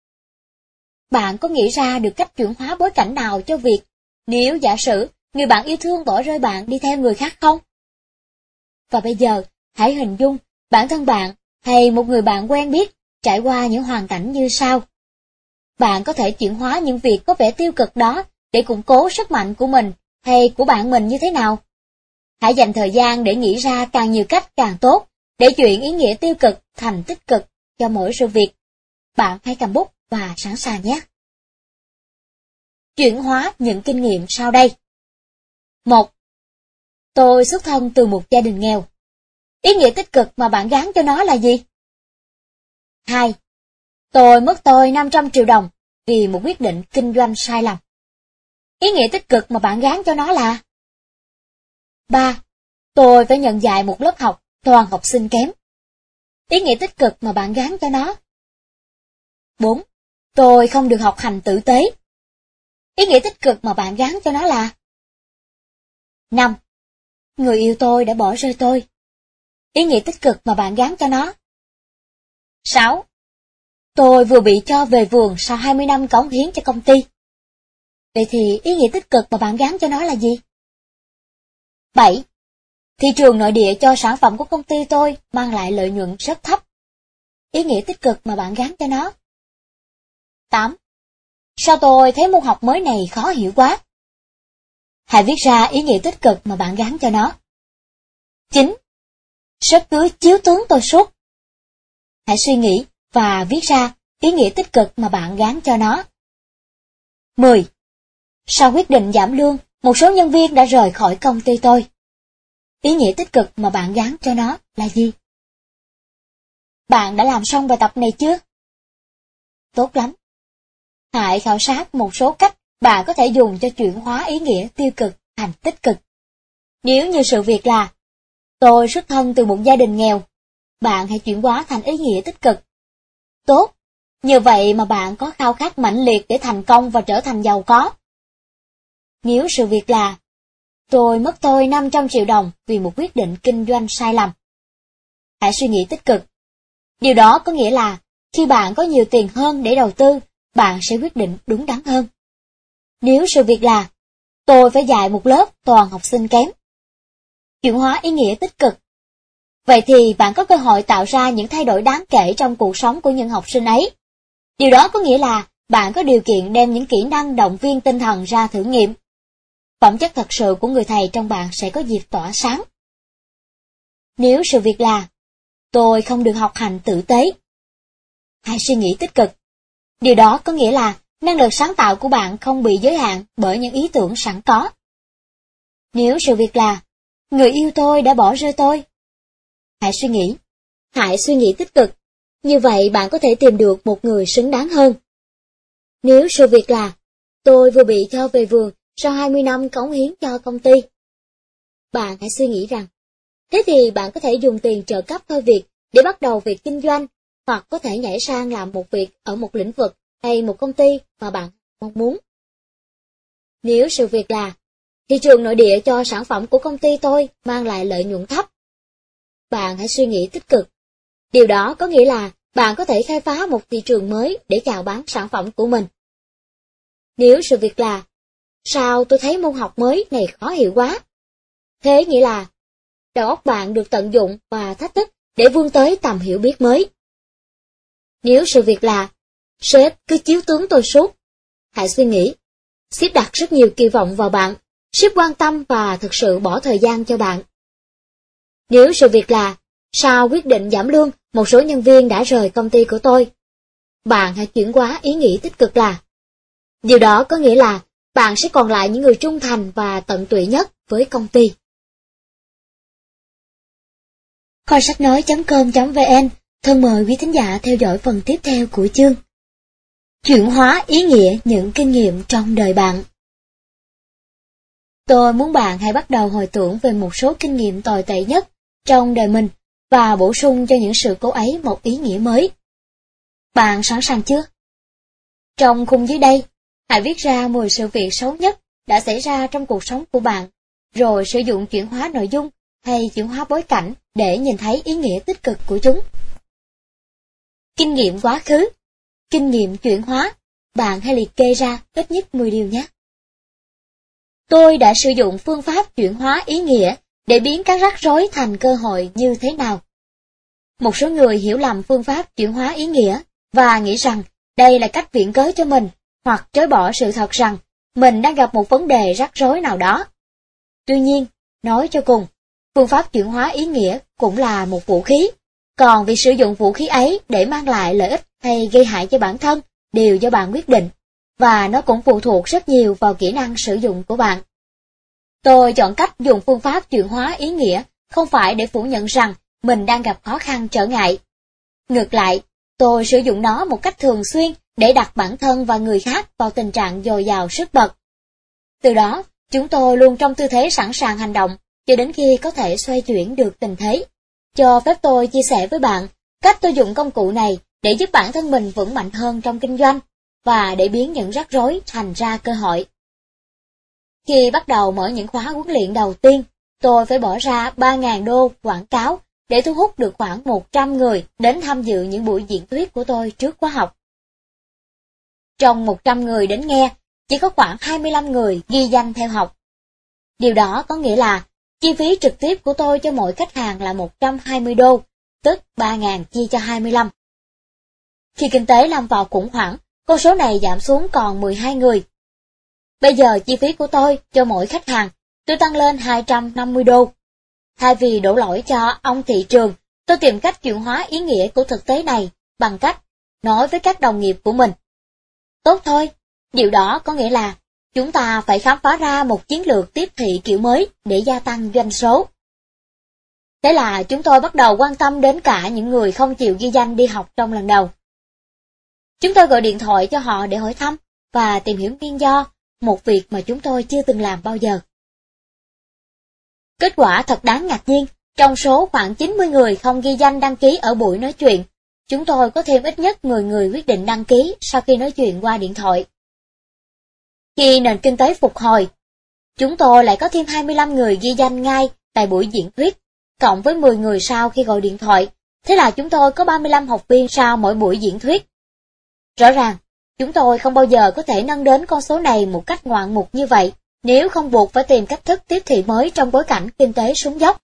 Bạn có nghĩ ra được cách chuyển hóa bối cảnh nào cho việc, nếu giả sử người bạn yêu thương bỏ rơi bạn đi theo người khác không? Và bây giờ, hãy hình dung bản thân bạn hay một người bạn quen biết trải qua những hoàn cảnh như sau. Bạn có thể chuyển hóa những việc có vẻ tiêu cực đó để củng cố sức mạnh của mình hay của bạn mình như thế nào? Hãy dành thời gian để nghĩ ra càng nhiều cách càng tốt để chuyển ý nghĩa tiêu cực thành tích cực cho mỗi sự việc. Bạn hãy cầm bút và sẵn sàng nhé. Chuyển hóa những kinh nghiệm sau đây. một. Tôi xuất thân từ một gia đình nghèo. Ý nghĩa tích cực mà bạn gán cho nó là gì? hai. Tôi mất tôi năm trăm triệu đồng vì một quyết định kinh doanh sai lầm. Ý nghĩa tích cực mà bạn gán cho nó là? ba. Tôi phải nhận dạy một lớp học toàn học sinh kém. Ý nghĩa tích cực mà bạn gán cho nó? bốn. Tôi không được học hành tử tế. Ý nghĩa tích cực mà bạn gán cho nó là? năm. Người yêu tôi đã bỏ rơi tôi. Ý nghĩa tích cực mà bạn gán cho nó? sáu. Tôi vừa bị cho về vườn sau hai mươi năm cống hiến cho công ty. Vậy thì ý nghĩa tích cực mà bạn gán cho nó là gì? bảy. Thị trường nội địa cho sản phẩm của công ty tôi mang lại lợi nhuận rất thấp. Ý nghĩa tích cực mà bạn gán cho nó? tám. Sao tôi thấy môn học mới này khó hiểu quá? Hãy viết ra ý nghĩa tích cực mà bạn gán cho nó. chín. Sếp cứ chiếu tướng tôi suốt. Hãy suy nghĩ và viết ra ý nghĩa tích cực mà bạn gán cho nó. mười. Sau quyết định giảm lương, một số nhân viên đã rời khỏi công ty tôi. Ý nghĩa tích cực mà bạn gán cho nó là gì? Bạn đã làm xong bài tập này chưa? Tốt lắm. Hãy khảo sát một số cách bạn có thể dùng cho chuyển hóa ý nghĩa tiêu cực thành tích cực. Nếu như sự việc là tôi xuất thân từ một gia đình nghèo, bạn hãy chuyển hóa thành ý nghĩa tích cực. Tốt, như vậy mà bạn có khao khát mãnh liệt để thành công và trở thành giàu có. Nếu sự việc là tôi mất tôi năm trăm triệu đồng vì một quyết định kinh doanh sai lầm, hãy suy nghĩ tích cực. Điều đó có nghĩa là khi bạn có nhiều tiền hơn để đầu tư, bạn sẽ quyết định đúng đắn hơn. Nếu sự việc là tôi phải dạy một lớp toàn học sinh kém, chuyển hóa ý nghĩa tích cực. Vậy thì bạn có cơ hội tạo ra những thay đổi đáng kể trong cuộc sống của những học sinh ấy. Điều đó có nghĩa là bạn có điều kiện đem những kỹ năng động viên tinh thần ra thử nghiệm. Phẩm chất thật sự của người thầy trong bạn sẽ có dịp tỏa sáng. Nếu sự việc là tôi không được học hành tử tế, hãy suy nghĩ tích cực. Điều đó có nghĩa là năng lực sáng tạo của bạn không bị giới hạn bởi những ý tưởng sẵn có. Nếu sự việc là người yêu tôi đã bỏ rơi tôi, hãy suy nghĩ. Hãy suy nghĩ tích cực. Như vậy bạn có thể tìm được một người xứng đáng hơn. Nếu sự việc là tôi vừa bị cho về vườn sau hai mươi năm cống hiến cho công ty, bạn hãy suy nghĩ rằng thế thì bạn có thể dùng tiền trợ cấp thôi việc để bắt đầu việc kinh doanh, hoặc có thể nhảy sang làm một việc ở một lĩnh vực hay một công ty mà bạn mong muốn. Nếu sự việc là thị trường nội địa cho sản phẩm của công ty tôi mang lại lợi nhuận thấp, bạn hãy suy nghĩ tích cực. Điều đó có nghĩa là bạn có thể khai phá một thị trường mới để chào bán sản phẩm của mình. Nếu sự việc là sao tôi thấy môn học mới này khó hiểu quá, thế nghĩa là đầu óc bạn được tận dụng và thách thức để vươn tới tầm hiểu biết mới. Nếu sự việc là sếp cứ chiếu tướng tôi suốt, hãy suy nghĩ, sếp đặt rất nhiều kỳ vọng vào bạn, sếp quan tâm và thực sự bỏ thời gian cho bạn. Nếu sự việc là sau quyết định giảm lương, một số nhân viên đã rời công ty của tôi, bạn hãy chuyển hóa ý nghĩ tích cực là điều đó có nghĩa là bạn sẽ còn lại những người trung thành và tận tụy nhất với công ty. Kho sách nói chấm com chấm vn thân mời quý thính giả theo dõi phần tiếp theo của chương Chuyển hóa ý nghĩa những kinh nghiệm trong đời bạn. Tôi muốn bạn hãy bắt đầu hồi tưởng về một số kinh nghiệm tồi tệ nhất trong đời mình và bổ sung cho những sự cố ấy một ý nghĩa mới. Bạn sẵn sàng chưa? Trong khung dưới đây, hãy viết ra mười sự việc xấu nhất đã xảy ra trong cuộc sống của bạn, rồi sử dụng chuyển hóa nội dung hay chuyển hóa bối cảnh để nhìn thấy ý nghĩa tích cực của chúng. Kinh nghiệm quá khứ, kinh nghiệm chuyển hóa, bạn hãy liệt kê ra ít nhất mười điều nhé. Tôi đã sử dụng phương pháp chuyển hóa ý nghĩa để biến các rắc rối thành cơ hội như thế nào? Một số người hiểu lầm phương pháp chuyển hóa ý nghĩa và nghĩ rằng đây là cách viện cớ cho mình, hoặc chối bỏ sự thật rằng mình đang gặp một vấn đề rắc rối nào đó. Tuy nhiên, nói cho cùng, phương pháp chuyển hóa ý nghĩa cũng là một vũ khí, còn việc sử dụng vũ khí ấy để mang lại lợi ích hay gây hại cho bản thân đều do bạn quyết định, và nó cũng phụ thuộc rất nhiều vào kỹ năng sử dụng của bạn. Tôi chọn cách dùng phương pháp chuyển hóa ý nghĩa không phải để phủ nhận rằng mình đang gặp khó khăn trở ngại. Ngược lại, tôi sử dụng nó một cách thường xuyên để đặt bản thân và người khác vào tình trạng dồi dào sức bật. Từ đó, chúng tôi luôn trong tư thế sẵn sàng hành động cho đến khi có thể xoay chuyển được tình thế. Cho phép tôi chia sẻ với bạn cách tôi dùng công cụ này để giúp bản thân mình vững mạnh hơn trong kinh doanh và để biến những rắc rối thành ra cơ hội. Khi bắt đầu mở những khóa huấn luyện đầu tiên, tôi phải bỏ ra ba nghìn đô quảng cáo để thu hút được khoảng một trăm người đến tham dự những buổi diễn thuyết của tôi trước khóa học. Trong một trăm người đến nghe, chỉ có khoảng hai mươi lăm người ghi danh theo học. Điều đó có nghĩa là chi phí trực tiếp của tôi cho mỗi khách hàng là một trăm hai mươi đô, tức ba nghìn chia cho hai mươi lăm. Khi kinh tế lâm vào khủng hoảng, con số này giảm xuống còn mười hai người. Bây giờ chi phí của tôi cho mỗi khách hàng, tôi tăng lên hai trăm năm mươi đô. Thay vì đổ lỗi cho ông thị trường, tôi tìm cách chuyển hóa ý nghĩa của thực tế này bằng cách nói với các đồng nghiệp của mình. Tốt thôi, điều đó có nghĩa là chúng ta phải khám phá ra một chiến lược tiếp thị kiểu mới để gia tăng doanh số. Thế là chúng tôi bắt đầu quan tâm đến cả những người không chịu ghi danh đi học trong lần đầu. Chúng tôi gọi điện thoại cho họ để hỏi thăm và tìm hiểu nguyên do, một việc mà chúng tôi chưa từng làm bao giờ. Kết quả thật đáng ngạc nhiên, trong số khoảng chín mươi người không ghi danh đăng ký ở buổi nói chuyện, chúng tôi có thêm ít nhất mười người quyết định đăng ký sau khi nói chuyện qua điện thoại. Khi nền kinh tế phục hồi, chúng tôi lại có thêm hai mươi lăm người ghi danh ngay tại buổi diễn thuyết, cộng với mười người sau khi gọi điện thoại, thế là chúng tôi có ba mươi lăm học viên sau mỗi buổi diễn thuyết. Rõ ràng, chúng tôi không bao giờ có thể nâng đến con số này một cách ngoạn mục như vậy, nếu không buộc phải tìm cách thức tiếp thị mới trong bối cảnh kinh tế xuống dốc.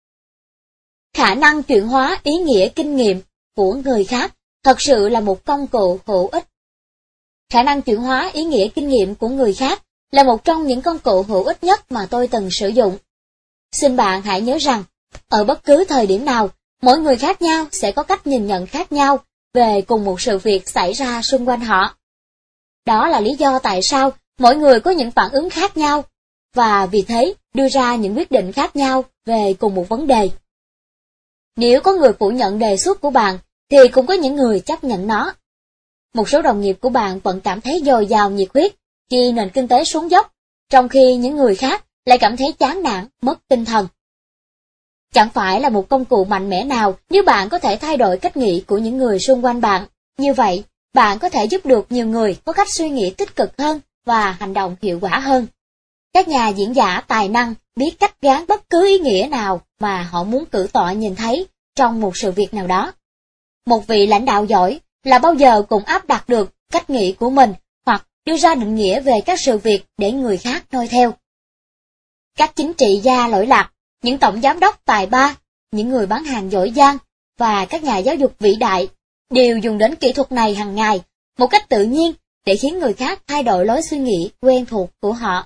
Khả năng chuyển hóa ý nghĩa kinh nghiệm của người khác thật sự là một công cụ hữu ích. Khả năng chuyển hóa ý nghĩa kinh nghiệm của người khác là một trong những công cụ hữu ích nhất mà tôi từng sử dụng. Xin bạn hãy nhớ rằng, ở bất cứ thời điểm nào, mỗi người khác nhau sẽ có cách nhìn nhận khác nhau về cùng một sự việc xảy ra xung quanh họ. Đó là lý do tại sao mỗi người có những phản ứng khác nhau, và vì thế đưa ra những quyết định khác nhau về cùng một vấn đề. Nếu có người phủ nhận đề xuất của bạn, thì cũng có những người chấp nhận nó. Một số đồng nghiệp của bạn vẫn cảm thấy dồi dào nhiệt huyết khi nền kinh tế xuống dốc, trong khi những người khác lại cảm thấy chán nản, mất tinh thần. Chẳng phải là một công cụ mạnh mẽ nào nếu bạn có thể thay đổi cách nghĩ của những người xung quanh bạn. Như vậy, bạn có thể giúp được nhiều người có cách suy nghĩ tích cực hơn và hành động hiệu quả hơn. Các nhà diễn giả tài năng biết cách gán bất cứ ý nghĩa nào mà họ muốn cử tọa nhìn thấy trong một sự việc nào đó. Một vị lãnh đạo giỏi là bao giờ cũng áp đặt được cách nghĩ của mình hoặc đưa ra định nghĩa về các sự việc để người khác noi theo. Các chính trị gia lỗi lạc, những tổng giám đốc tài ba, những người bán hàng giỏi giang và các nhà giáo dục vĩ đại đều dùng đến kỹ thuật này hàng ngày một cách tự nhiên để khiến người khác thay đổi lối suy nghĩ quen thuộc của họ.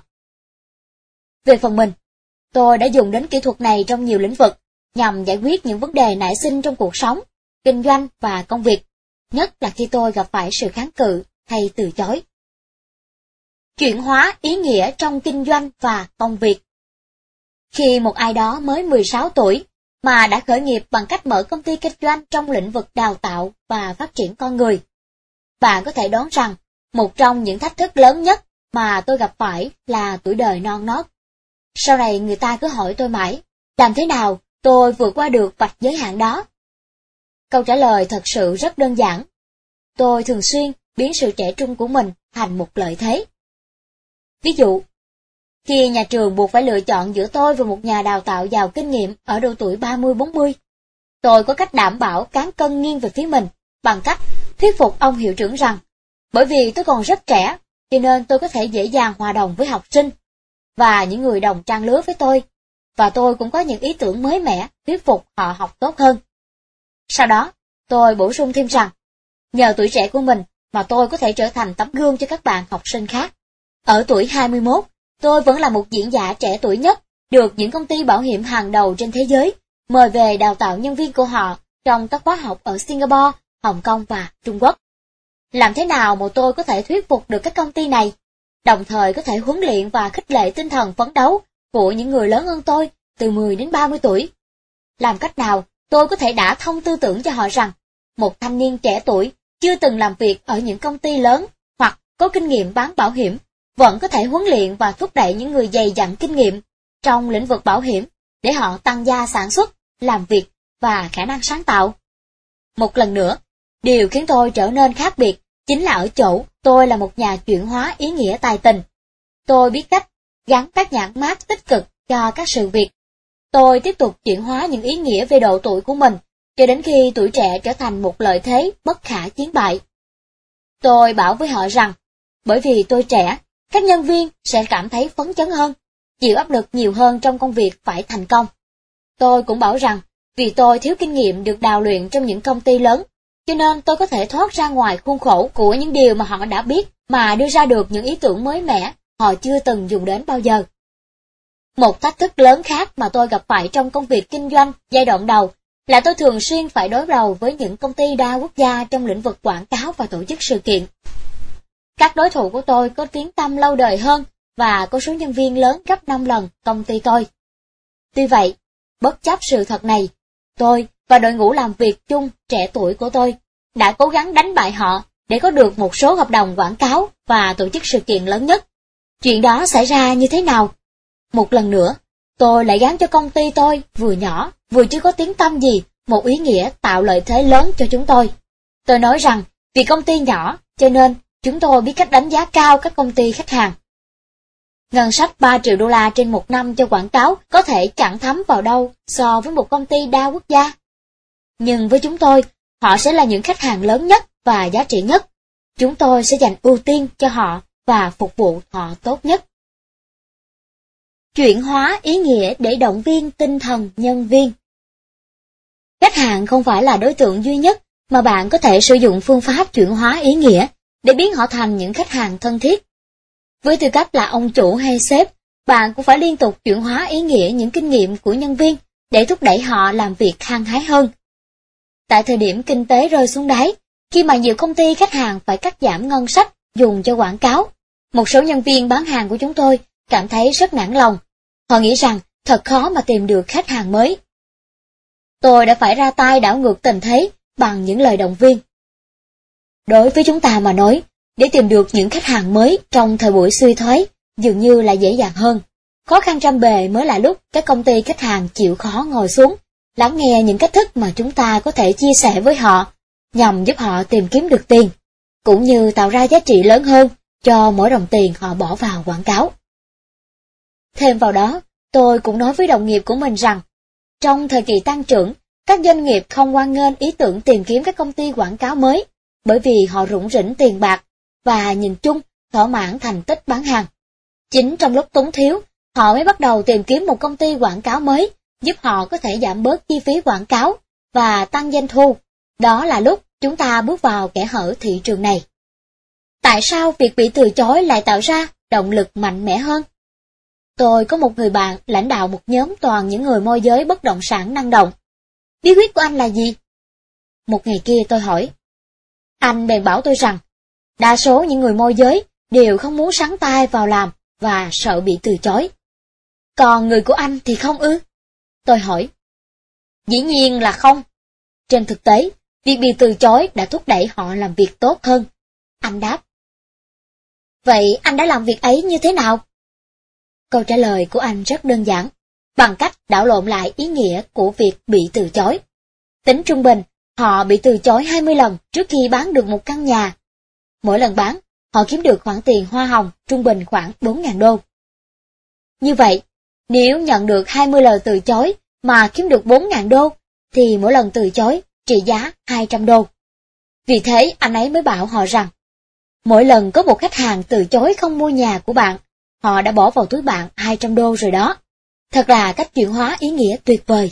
Về phần mình, tôi đã dùng đến kỹ thuật này trong nhiều lĩnh vực nhằm giải quyết những vấn đề nảy sinh trong cuộc sống, kinh doanh và công việc, nhất là khi tôi gặp phải sự kháng cự hay từ chối. Chuyển hóa ý nghĩa trong kinh doanh và công việc. Khi một ai đó mới mười sáu tuổi mà đã khởi nghiệp bằng cách mở công ty kinh doanh trong lĩnh vực đào tạo và phát triển con người, bạn có thể đoán rằng một trong những thách thức lớn nhất mà tôi gặp phải là tuổi đời non nớt. Sau này người ta cứ hỏi tôi mãi, làm thế nào tôi vượt qua được vạch giới hạn đó? Câu trả lời thật sự rất đơn giản. Tôi thường xuyên biến sự trẻ trung của mình thành một lợi thế. Ví dụ, khi nhà trường buộc phải lựa chọn giữa tôi và một nhà đào tạo giàu kinh nghiệm ở độ tuổi ba mươi bốn mươi, tôi có cách đảm bảo cán cân nghiêng về phía mình bằng cách thuyết phục ông hiệu trưởng rằng, bởi vì tôi còn rất trẻ, cho nên tôi có thể dễ dàng hòa đồng với học sinh và những người đồng trang lứa với tôi, và tôi cũng có những ý tưởng mới mẻ thuyết phục họ học tốt hơn. Sau đó, tôi bổ sung thêm rằng, nhờ tuổi trẻ của mình mà tôi có thể trở thành tấm gương cho các bạn học sinh khác. Ở tuổi hai mươi mốt, tôi vẫn là một diễn giả trẻ tuổi nhất, được những công ty bảo hiểm hàng đầu trên thế giới mời về đào tạo nhân viên của họ trong các khóa học ở Singapore, Hồng Kông và Trung Quốc. Làm thế nào mà tôi có thể thuyết phục được các công ty này, đồng thời có thể huấn luyện và khích lệ tinh thần phấn đấu của những người lớn hơn tôi từ mười đến ba mươi tuổi? Làm cách nào tôi có thể đả thông tư tưởng cho họ rằng một thanh niên trẻ tuổi chưa từng làm việc ở những công ty lớn hoặc có kinh nghiệm bán bảo hiểm vẫn có thể huấn luyện và thúc đẩy những người dày dặn kinh nghiệm trong lĩnh vực bảo hiểm để họ tăng gia sản xuất, làm việc và khả năng sáng tạo. Một lần nữa, điều khiến tôi trở nên khác biệt chính là ở chỗ tôi là một nhà chuyển hóa ý nghĩa tài tình. Tôi biết cách gắn các nhãn mác tích cực cho các sự việc. Tôi tiếp tục chuyển hóa những ý nghĩa về độ tuổi của mình cho đến khi tuổi trẻ trở thành một lợi thế bất khả chiến bại. Tôi bảo với họ rằng, bởi vì tôi trẻ, các nhân viên sẽ cảm thấy phấn chấn hơn, chịu áp lực nhiều hơn trong công việc phải thành công. Tôi cũng bảo rằng, vì tôi thiếu kinh nghiệm được đào luyện trong những công ty lớn, cho nên tôi có thể thoát ra ngoài khuôn khổ của những điều mà họ đã biết mà đưa ra được những ý tưởng mới mẻ họ chưa từng dùng đến bao giờ. Một thách thức lớn khác mà tôi gặp phải trong công việc kinh doanh giai đoạn đầu là tôi thường xuyên phải đối đầu với những công ty đa quốc gia trong lĩnh vực quảng cáo và tổ chức sự kiện. Các đối thủ của tôi có tiếng tăm lâu đời hơn và có số nhân viên lớn gấp năm lần công ty tôi. Tuy vậy, bất chấp sự thật này, tôi và đội ngũ làm việc chung trẻ tuổi của tôi đã cố gắng đánh bại họ để có được một số hợp đồng quảng cáo và tổ chức sự kiện lớn nhất. Chuyện đó xảy ra như thế nào? Một lần nữa, tôi lại gán cho công ty tôi vừa nhỏ, vừa chưa có tiếng tăm gì, một ý nghĩa tạo lợi thế lớn cho chúng tôi. Tôi nói rằng, vì công ty nhỏ, cho nên chúng tôi biết cách đánh giá cao các công ty khách hàng. Ngân sách ba triệu đô la trên một năm cho quảng cáo có thể chẳng thấm vào đâu so với một công ty đa quốc gia. Nhưng với chúng tôi, họ sẽ là những khách hàng lớn nhất và giá trị nhất. Chúng tôi sẽ dành ưu tiên cho họ và phục vụ họ tốt nhất. Chuyển hóa ý nghĩa để động viên tinh thần nhân viên. Khách hàng không phải là đối tượng duy nhất mà bạn có thể sử dụng phương pháp chuyển hóa ý nghĩa để biến họ thành những khách hàng thân thiết. Với tư cách là ông chủ hay sếp, bạn cũng phải liên tục chuyển hóa ý nghĩa những kinh nghiệm của nhân viên để thúc đẩy họ làm việc hăng hái hơn. Tại thời điểm kinh tế rơi xuống đáy, khi mà nhiều công ty khách hàng phải cắt giảm ngân sách dùng cho quảng cáo, một số nhân viên bán hàng của chúng tôi cảm thấy rất nản lòng. Họ nghĩ rằng thật khó mà tìm được khách hàng mới. Tôi đã phải ra tay đảo ngược tình thế bằng những lời động viên. Đối với chúng ta mà nói, để tìm được những khách hàng mới trong thời buổi suy thoái dường như là dễ dàng hơn. Khó khăn trăm bề mới là lúc các công ty khách hàng chịu khó ngồi xuống, lắng nghe những cách thức mà chúng ta có thể chia sẻ với họ, nhằm giúp họ tìm kiếm được tiền, cũng như tạo ra giá trị lớn hơn cho mỗi đồng tiền họ bỏ vào quảng cáo. Thêm vào đó, tôi cũng nói với đồng nghiệp của mình rằng, trong thời kỳ tăng trưởng, các doanh nghiệp không hoan nghênh ý tưởng tìm kiếm các công ty quảng cáo mới, bởi vì họ rủng rỉnh tiền bạc và nhìn chung thỏa mãn thành tích bán hàng. Chính trong lúc túng thiếu, họ mới bắt đầu tìm kiếm một công ty quảng cáo mới, giúp họ có thể giảm bớt chi phí quảng cáo và tăng doanh thu. Đó là lúc chúng ta bước vào kẽ hở thị trường này. Tại sao việc bị từ chối lại tạo ra động lực mạnh mẽ hơn? Tôi có một người bạn lãnh đạo một nhóm toàn những người môi giới bất động sản năng động. Bí quyết của anh là gì? Một ngày kia tôi hỏi. Anh bèn bảo tôi rằng, đa số những người môi giới đều không muốn sắn tay vào làm và sợ bị từ chối. Còn người của anh thì không ư? Tôi hỏi. Dĩ nhiên là không. Trên thực tế, việc bị từ chối đã thúc đẩy họ làm việc tốt hơn. Anh đáp. Vậy anh đã làm việc ấy như thế nào? Câu trả lời của anh rất đơn giản, bằng cách đảo lộn lại ý nghĩa của việc bị từ chối. Tính trung bình, họ bị từ chối hai mươi lần trước khi bán được một căn nhà. Mỗi lần bán, họ kiếm được khoản tiền hoa hồng trung bình khoảng bốn nghìn đô. Như vậy, nếu nhận được hai mươi lời từ chối mà kiếm được bốn nghìn đô, thì mỗi lần từ chối trị giá hai trăm đô. Vì thế anh ấy mới bảo họ rằng, mỗi lần có một khách hàng từ chối không mua nhà của bạn, họ đã bỏ vào túi bạn hai trăm đô rồi đó. Thật là cách chuyển hóa ý nghĩa tuyệt vời.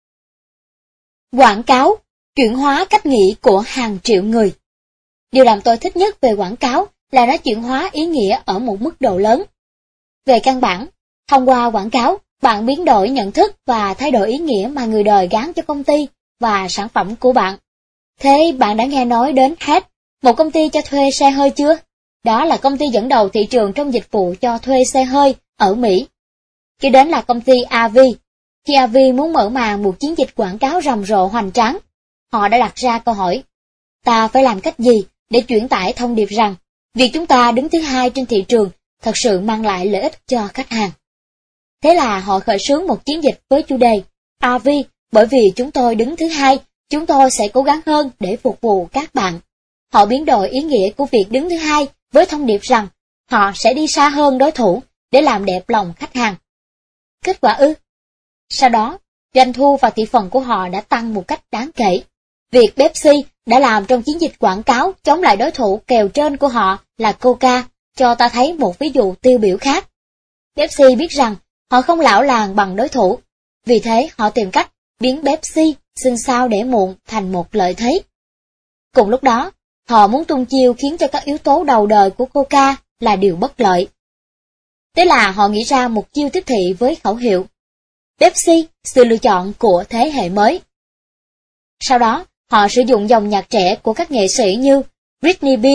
Quảng cáo, chuyển hóa cách nghĩ của hàng triệu người. Điều làm tôi thích nhất về quảng cáo là nó chuyển hóa ý nghĩa ở một mức độ lớn. Về căn bản, thông qua quảng cáo, bạn biến đổi nhận thức và thay đổi ý nghĩa mà người đời gán cho công ty và sản phẩm của bạn. Thế bạn đã nghe nói đến Hertz, một công ty cho thuê xe hơi chưa? Đó là công ty dẫn đầu thị trường trong dịch vụ cho thuê xe hơi ở Mỹ. Kế đến là công ty a vê. Khi a vê muốn mở màn một chiến dịch quảng cáo rầm rộ hoành tráng, họ đã đặt ra câu hỏi, ta phải làm cách gì để truyền tải thông điệp rằng việc chúng ta đứng thứ hai trên thị trường thật sự mang lại lợi ích cho khách hàng. Thế là họ khởi xướng một chiến dịch với chủ đề a vê, bởi vì chúng tôi đứng thứ hai, chúng tôi sẽ cố gắng hơn để phục vụ các bạn. Họ biến đổi ý nghĩa của việc đứng thứ hai với thông điệp rằng họ sẽ đi xa hơn đối thủ để làm đẹp lòng khách hàng. Kết quả ư? Sau đó, doanh thu và thị phần của họ đã tăng một cách đáng kể. Việc Pepsi đã làm trong chiến dịch quảng cáo chống lại đối thủ kèo trên của họ là Coca cho ta thấy một ví dụ tiêu biểu khác. Pepsi biết rằng họ không lão làng bằng đối thủ, vì thế họ tìm cách biến Pepsi sinh sao để muộn thành một lợi thế. Cùng lúc đó, họ muốn tung chiêu khiến cho các yếu tố đầu đời của Coca là điều bất lợi. Thế là họ nghĩ ra một chiêu tiếp thị với khẩu hiệu Pepsi, sự lựa chọn của thế hệ mới. Sau đó, họ sử dụng dòng nhạc trẻ của các nghệ sĩ như Britney Spears,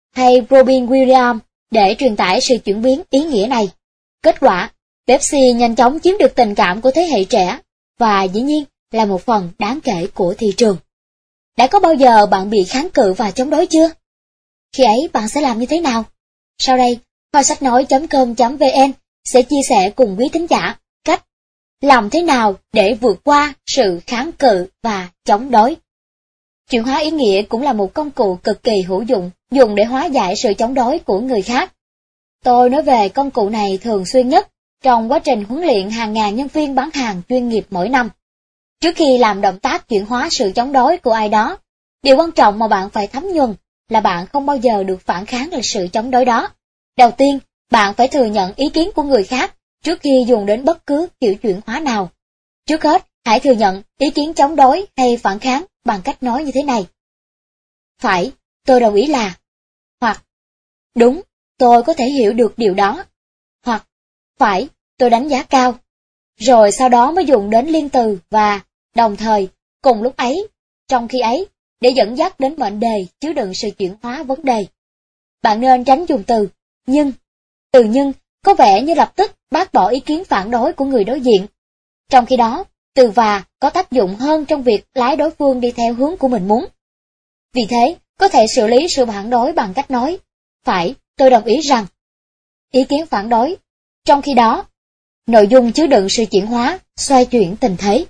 hay Robin Williams để truyền tải sự chuyển biến ý nghĩa này. Kết quả, Pepsi nhanh chóng chiếm được tình cảm của thế hệ trẻ, và dĩ nhiên là một phần đáng kể của thị trường. Đã có bao giờ bạn bị kháng cự và chống đối chưa? Khi ấy bạn sẽ làm như thế nào? Sau đây, kho sách nói chấm com chấm vn sẽ chia sẻ cùng quý thính giả cách làm thế nào để vượt qua sự kháng cự và chống đối. Chuyển hóa ý nghĩa cũng là một công cụ cực kỳ hữu dụng, dùng để hóa giải sự chống đối của người khác. Tôi nói về công cụ này thường xuyên nhất trong quá trình huấn luyện hàng ngàn nhân viên bán hàng chuyên nghiệp mỗi năm. Trước khi làm động tác chuyển hóa sự chống đối của ai đó, điều quan trọng mà bạn phải thấm nhuần là bạn không bao giờ được phản kháng lại sự chống đối đó. Đầu tiên, bạn phải thừa nhận ý kiến của người khác trước khi dùng đến bất cứ kiểu chuyển hóa nào. Trước hết, hãy thừa nhận ý kiến chống đối hay phản kháng bằng cách nói như thế này. Phải, tôi đồng ý là. Hoặc, đúng, tôi có thể hiểu được điều đó. Hoặc, phải, tôi đánh giá cao. Rồi sau đó mới dùng đến liên từ và, đồng thời, cùng lúc ấy, trong khi ấy, để dẫn dắt đến mệnh đề chứa đựng sự chuyển hóa vấn đề. Bạn nên tránh dùng từ nhưng. Từ nhưng có vẻ như lập tức bác bỏ ý kiến phản đối của người đối diện. Trong khi đó, từ và có tác dụng hơn trong việc lái đối phương đi theo hướng của mình muốn. Vì thế, có thể xử lý sự phản đối bằng cách nói, phải, tôi đồng ý rằng. Ý kiến phản đối. Trong khi đó, nội dung chứa đựng sự chuyển hóa, xoay chuyển tình thế.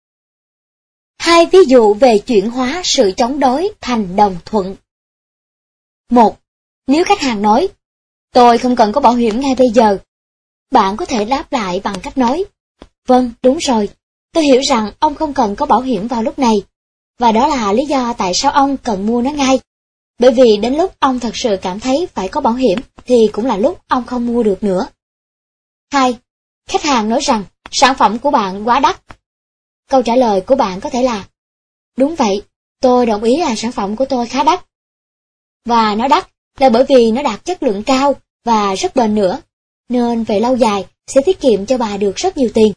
Hai ví dụ về chuyển hóa sự chống đối thành đồng thuận. Một. Nếu khách hàng nói, tôi không cần có bảo hiểm ngay bây giờ, bạn có thể đáp lại bằng cách nói, vâng, đúng rồi, tôi hiểu rằng ông không cần có bảo hiểm vào lúc này, và đó là lý do tại sao ông cần mua nó ngay. Bởi vì đến lúc ông thật sự cảm thấy phải có bảo hiểm, thì cũng là lúc ông không mua được nữa. Hai. Khách hàng nói rằng, sản phẩm của bạn quá đắt. Câu trả lời của bạn có thể là, đúng vậy, tôi đồng ý là sản phẩm của tôi khá đắt. Và nó đắt là bởi vì nó đạt chất lượng cao và rất bền nữa, nên về lâu dài sẽ tiết kiệm cho bà được rất nhiều tiền.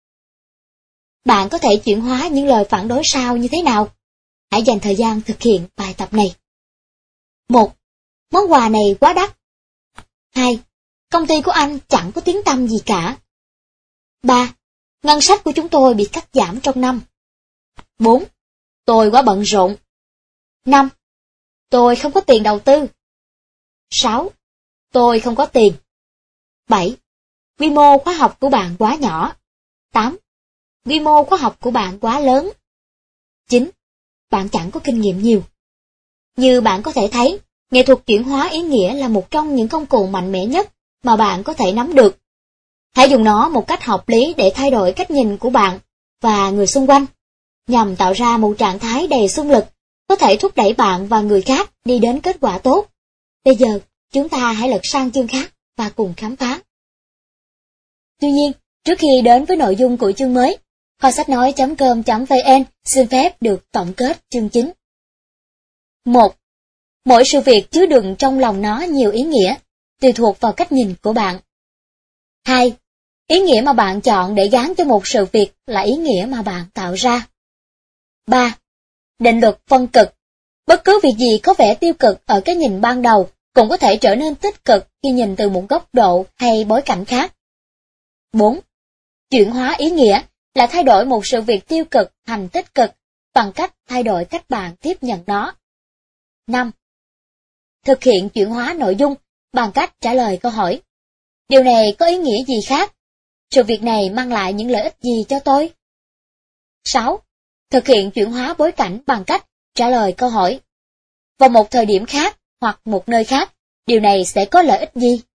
Bạn có thể chuyển hóa những lời phản đối sau như thế nào? Hãy dành thời gian thực hiện bài tập này. Một. Món quà này quá đắt. Hai. Công ty của anh chẳng có tiếng tăm gì cả. Ba. Ngân sách của chúng tôi bị cắt giảm trong năm. Bốn. Tôi quá bận rộn. Năm. Tôi không có tiền đầu tư. Sáu. Tôi không có tiền. Bảy. Quy mô khóa học của bạn quá nhỏ. Tám. Quy mô khóa học của bạn quá lớn. Chín. Bạn chẳng có kinh nghiệm nhiều. Như bạn có thể thấy, nghệ thuật chuyển hóa ý nghĩa là một trong những công cụ mạnh mẽ nhất mà bạn có thể nắm được. Hãy dùng nó một cách hợp lý để thay đổi cách nhìn của bạn và người xung quanh, nhằm tạo ra một trạng thái đầy xung lực, có thể thúc đẩy bạn và người khác đi đến kết quả tốt. Bây giờ, chúng ta hãy lật sang chương khác và cùng khám phá. Tuy nhiên, trước khi đến với nội dung của chương mới, kho sách nói chấm com chấm vn xin phép được tổng kết chương chính. Một. Mỗi sự việc chứa đựng trong lòng nó nhiều ý nghĩa, tùy thuộc vào cách nhìn của bạn. Hai. Ý nghĩa mà bạn chọn để gán cho một sự việc là ý nghĩa mà bạn tạo ra. Ba. Định luật phân cực. Bất cứ việc gì có vẻ tiêu cực ở cái nhìn ban đầu cũng có thể trở nên tích cực khi nhìn từ một góc độ hay bối cảnh khác. Bốn. Chuyển hóa ý nghĩa là thay đổi một sự việc tiêu cực thành tích cực bằng cách thay đổi cách bạn tiếp nhận nó. Năm. Thực hiện chuyển hóa nội dung bằng cách trả lời câu hỏi. Điều này có ý nghĩa gì khác? Sự việc này mang lại những lợi ích gì cho tôi? Sáu. Thực hiện chuyển hóa bối cảnh bằng cách trả lời câu hỏi. Vào một thời điểm khác hoặc một nơi khác, điều này sẽ có lợi ích gì?